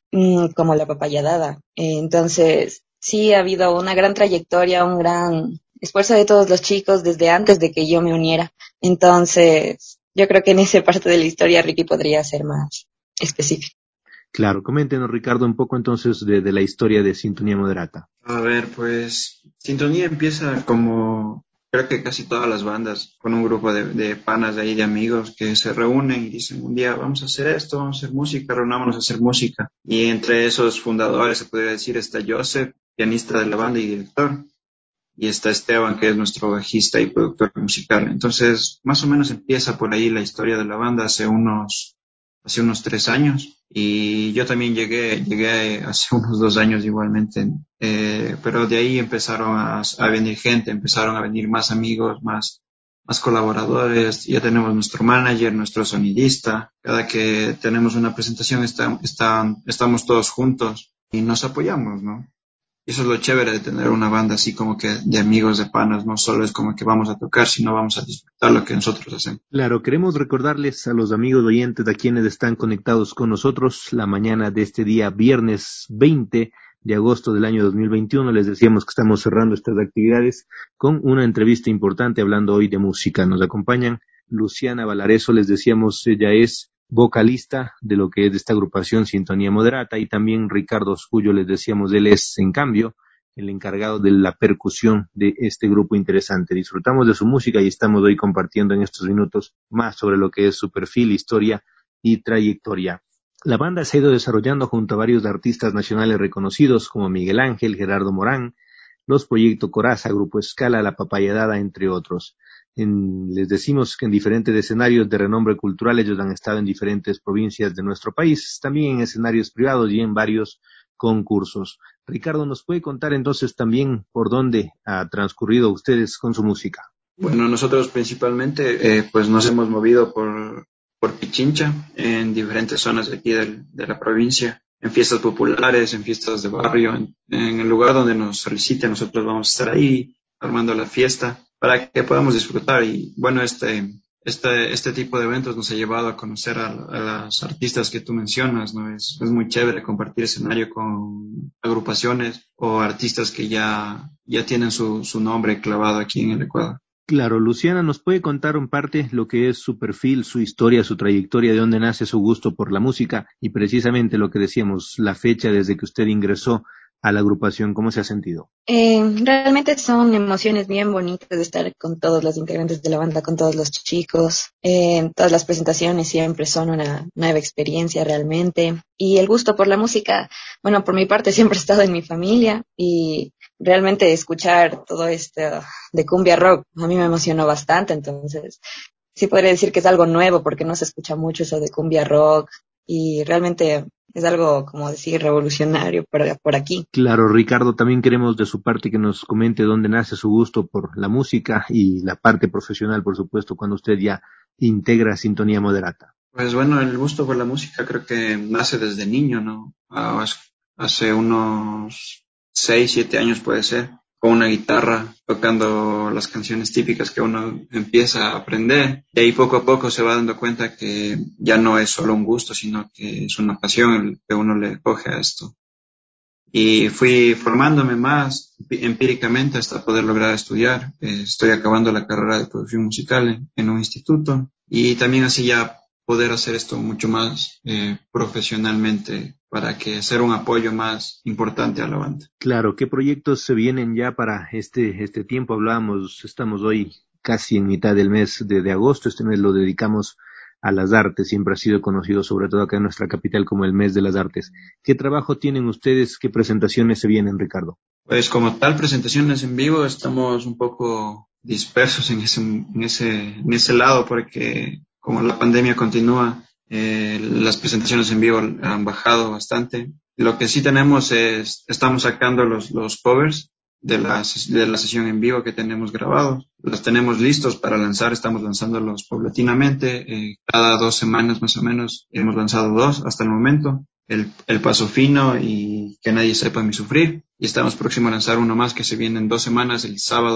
como La Papaya Dada. Entonces, sí ha habido una gran trayectoria, un gran esfuerzo de todos los chicos desde antes de que yo me uniera. Entonces, yo creo que en esa parte de la historia Ricky podría ser más específico. Claro, coméntenos, Ricardo, un poco entonces de la historia de Sintonía Moderata. A ver, pues Sintonía empieza como creo que casi todas las bandas, con un grupo de panas de ahí, de amigos que se reúnen y dicen un día vamos a hacer esto, vamos a hacer música, reunámonos a hacer música. Y entre esos fundadores, se podría decir, está Joseph, pianista de la banda y director. Y está Esteban, que es nuestro bajista y productor musical. Entonces, más o menos empieza por ahí la historia de la banda hace unos 3 años. Y yo también llegué hace unos 2 años igualmente. Pero de ahí empezaron a venir gente, empezaron a venir más amigos, más colaboradores. Ya tenemos nuestro manager, nuestro sonidista. Cada que tenemos una presentación estamos todos juntos y nos apoyamos, ¿no? Eso es lo chévere de tener una banda así como que de amigos, de panas. No solo es como que vamos a tocar, sino vamos a disfrutar lo que nosotros hacemos. Claro, queremos recordarles a los amigos oyentes, a quienes están conectados con nosotros, la mañana de este día, viernes 20 de agosto del año 2021. Les decíamos que estamos cerrando estas actividades con una entrevista importante hablando hoy de música. Nos acompañan Luciana Valareso, les decíamos, ella es vocalista de lo que es de esta agrupación Sintonía Moderata, y también Ricardo Oscullo, les decíamos, él es, en cambio, el encargado de la percusión de este grupo interesante. Disfrutamos de su música y estamos hoy compartiendo en estos minutos más sobre lo que es su perfil, historia y trayectoria. La banda se ha ido desarrollando junto a varios artistas nacionales reconocidos como Miguel Ángel, Gerardo Morán, los Proyecto Coraza, Grupo Escala, La Papayadada, entre otros. Les decimos que en diferentes escenarios de renombre cultural ellos han estado en diferentes provincias de nuestro país, también en escenarios privados y en varios concursos. Ricardo, ¿nos puede contar entonces también por dónde ha transcurrido ustedes con su música? Bueno, nosotros principalmente pues nos hemos movido por Pichincha en diferentes zonas de aquí de la provincia, en fiestas populares, en fiestas de barrio, en el lugar donde nos soliciten, nosotros vamos a estar ahí armando la fiesta para que podamos disfrutar. Y bueno, este tipo de eventos nos ha llevado a conocer a las artistas que tú mencionas, ¿no? Es muy chévere compartir escenario con agrupaciones o artistas que ya tienen su nombre clavado aquí en el Ecuador. Claro, Luciana, ¿nos puede contar en parte lo que es su perfil, su historia, su trayectoria, de dónde nace su gusto por la música y precisamente lo que decíamos, la fecha desde que usted ingresó a la agrupación? ¿Cómo se ha sentido? Realmente son emociones bien bonitas de estar con todos los integrantes de la banda, con todos los chicos. Todas las presentaciones siempre son una nueva experiencia realmente. Y el gusto por la música, bueno, por mi parte siempre ha estado en mi familia y realmente escuchar todo esto de cumbia rock a mí me emocionó bastante. Entonces sí podría decir que es algo nuevo porque no se escucha mucho eso de cumbia rock y realmente es algo, como decir, revolucionario por aquí. Claro, Ricardo, también queremos de su parte que nos comente dónde nace su gusto por la música y la parte profesional, por supuesto, cuando usted ya integra Sintonía Moderata. Pues bueno, el gusto por la música creo que nace desde niño, ¿no? Hace unos 6, 7 años puede ser, con una guitarra, tocando las canciones típicas que uno empieza a aprender. Y ahí poco a poco se va dando cuenta que ya no es solo un gusto, sino que es una pasión el que uno le coge a esto. Y fui formándome más empíricamente hasta poder lograr estudiar. Estoy acabando la carrera de producción musical en un instituto y también así ya poder hacer esto mucho más profesionalmente para que sea un apoyo más importante a la banda. Claro, ¿qué proyectos se vienen ya para este tiempo? Estamos hoy casi en mitad del mes de agosto, este mes lo dedicamos a las artes, siempre ha sido conocido sobre todo acá en nuestra capital como el mes de las artes. ¿Qué trabajo tienen ustedes? ¿Qué presentaciones se vienen, Ricardo? Pues como tal, presentaciones en vivo, estamos un poco dispersos en ese lado porque como la pandemia continúa, las presentaciones en vivo han bajado bastante. Lo que sí tenemos estamos sacando los covers de la sesión en vivo que tenemos grabados. Los tenemos listos para lanzar, estamos lanzándolos paulatinamente. Cada 2 semanas más o menos hemos lanzado 2 hasta el momento. El Paso Fino y Que Nadie Sepa Mi Sufrir. Y estamos próximos a lanzar uno más que se viene en 2 semanas,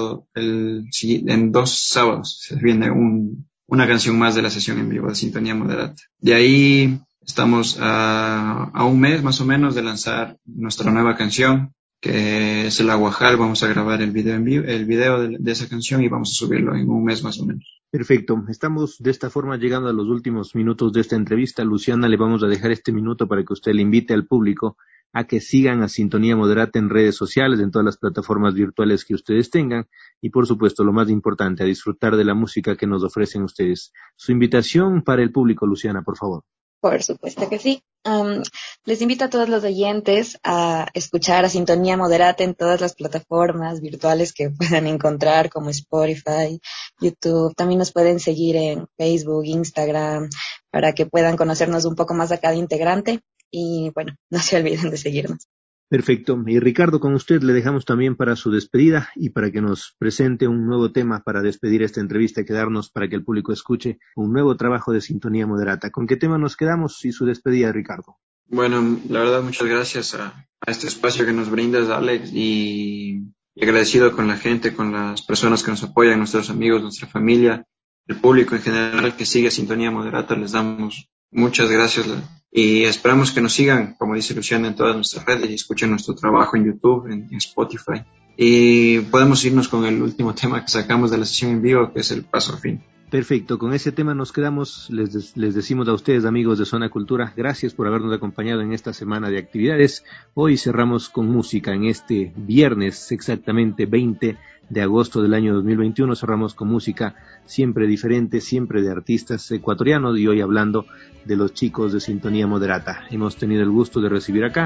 en 2 sábados. Se viene una canción más de la sesión en vivo de Sintonía Moderata. De ahí estamos a un mes más o menos de lanzar nuestra nueva canción, que es el Aguajal. Vamos a grabar el video de esa canción y vamos a subirlo en un mes más o menos. Perfecto, estamos de esta forma llegando a los últimos minutos de esta entrevista. Luciana, le vamos a dejar este minuto para que usted le invite al público a que sigan a Sintonía Moderata en redes sociales, en todas las plataformas virtuales que ustedes tengan y por supuesto lo más importante, a disfrutar de la música que nos ofrecen ustedes. Su invitación para el público, Luciana, por favor. Por supuesto que sí. Les invito a todos los oyentes a escuchar a Sintonía Moderata en todas las plataformas virtuales que puedan encontrar, como Spotify, YouTube. También nos pueden seguir en Facebook, Instagram, para que puedan conocernos un poco más a cada integrante. Y bueno, no se olviden de seguirnos. Perfecto. Y Ricardo, con usted le dejamos también para su despedida y para que nos presente un nuevo tema para despedir esta entrevista y quedarnos para que el público escuche un nuevo trabajo de Sintonía Moderata. ¿Con qué tema nos quedamos y su despedida, Ricardo? Bueno, la verdad, muchas gracias a este espacio que nos brindas, Alex, y agradecido con la gente, con las personas que nos apoyan, nuestros amigos, nuestra familia, el público en general que sigue Sintonía Moderata. Les damos muchas gracias y esperamos que nos sigan, como dice Luciana, en todas nuestras redes y escuchen nuestro trabajo en YouTube, en Spotify. Y podemos irnos con el último tema que sacamos de la sesión en vivo, que es el Paso Fin. Perfecto, con ese tema nos quedamos. Les decimos a ustedes, amigos de Zona Cultura, gracias por habernos acompañado en esta semana de actividades. Hoy cerramos con música en este viernes, exactamente 20 de agosto del año 2021. Cerramos con música siempre diferente, siempre de artistas ecuatorianos y hoy hablando de los chicos de Sintonía Moderata. Hemos tenido el gusto de recibir acá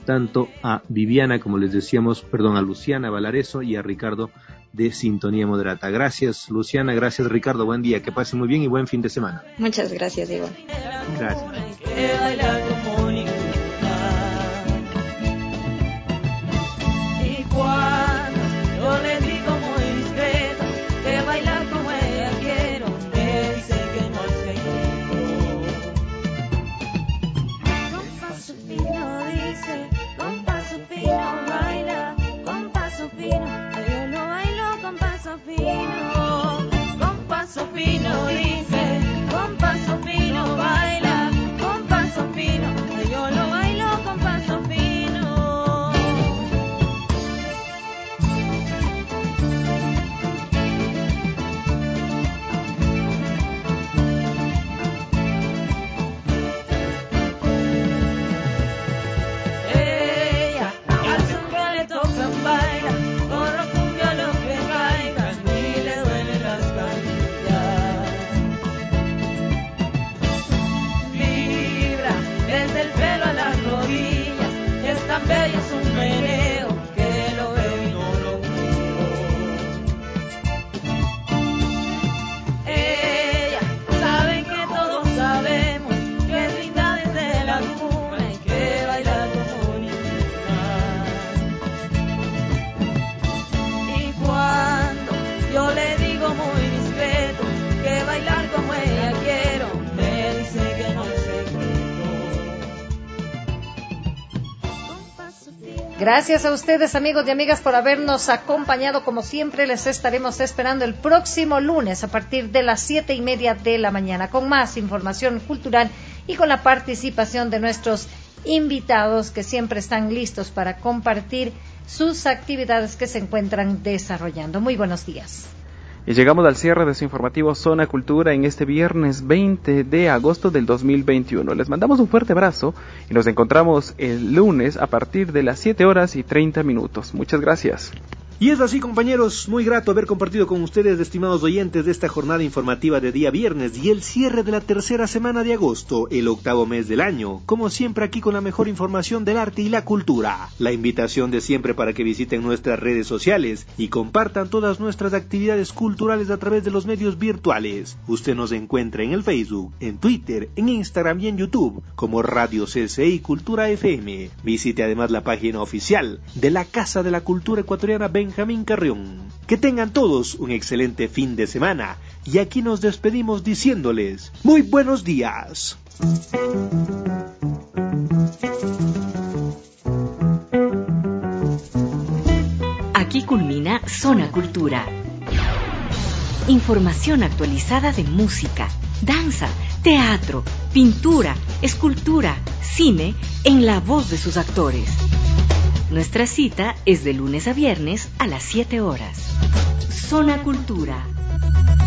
tanto a Viviana, como les decíamos, a Luciana Valareso y a Ricardo de Sintonía Moderata. Gracias, Luciana, gracias, Ricardo, buen día, que pasen muy bien y buen fin de semana. Muchas gracias, Diego. Gracias. Y cuando yo le digo muy discreto que bailar como ella quiero, me dice que no es secreto. Con paso fino dice, con paso fino baila, con paso fino, yo lo bailo con paso fino. Con paso fino dice, con paso fino baila, con paso fino, yo lo bailo con paso fino. Es un meneo que lo veo y no lo miro. Ella sabe que todos sabemos que es linda desde la cuna y que baila como ninguna. Y cuando yo le digo muy discreto que bailar como ella quiero, me dice que no es secreto. Gracias a ustedes, amigos y amigas, por habernos acompañado. Como siempre, les estaremos esperando el próximo lunes a partir de las 7:30 de la mañana con más información cultural y con la participación de nuestros invitados que siempre están listos para compartir sus actividades que se encuentran desarrollando. Muy buenos días. Y llegamos al cierre de su informativo Zona Cultura en este viernes 20 de agosto del 2021. Les mandamos un fuerte abrazo y nos encontramos el lunes a partir de las 7:30. Muchas gracias. Y es así, compañeros, muy grato haber compartido con ustedes, estimados oyentes, de esta jornada informativa de día viernes y el cierre de la tercera semana de agosto, el 8º mes del año, como siempre aquí con la mejor información del arte y la cultura. La invitación de siempre para que visiten nuestras redes sociales y compartan todas nuestras actividades culturales a través de los medios virtuales. Usted nos encuentra en el Facebook, en Twitter, en Instagram y en YouTube como Radio CCI Cultura FM. Visite además la página oficial de la Casa de la Cultura Ecuatoriana Benjamín Carrión. Que tengan todos un excelente fin de semana y aquí nos despedimos diciéndoles muy buenos días. Aquí culmina Zona Cultura. Información actualizada de música, danza, teatro, pintura, escultura, cine en la voz de sus actores. Nuestra cita es de lunes a viernes a las 7 horas. Zona Cultura.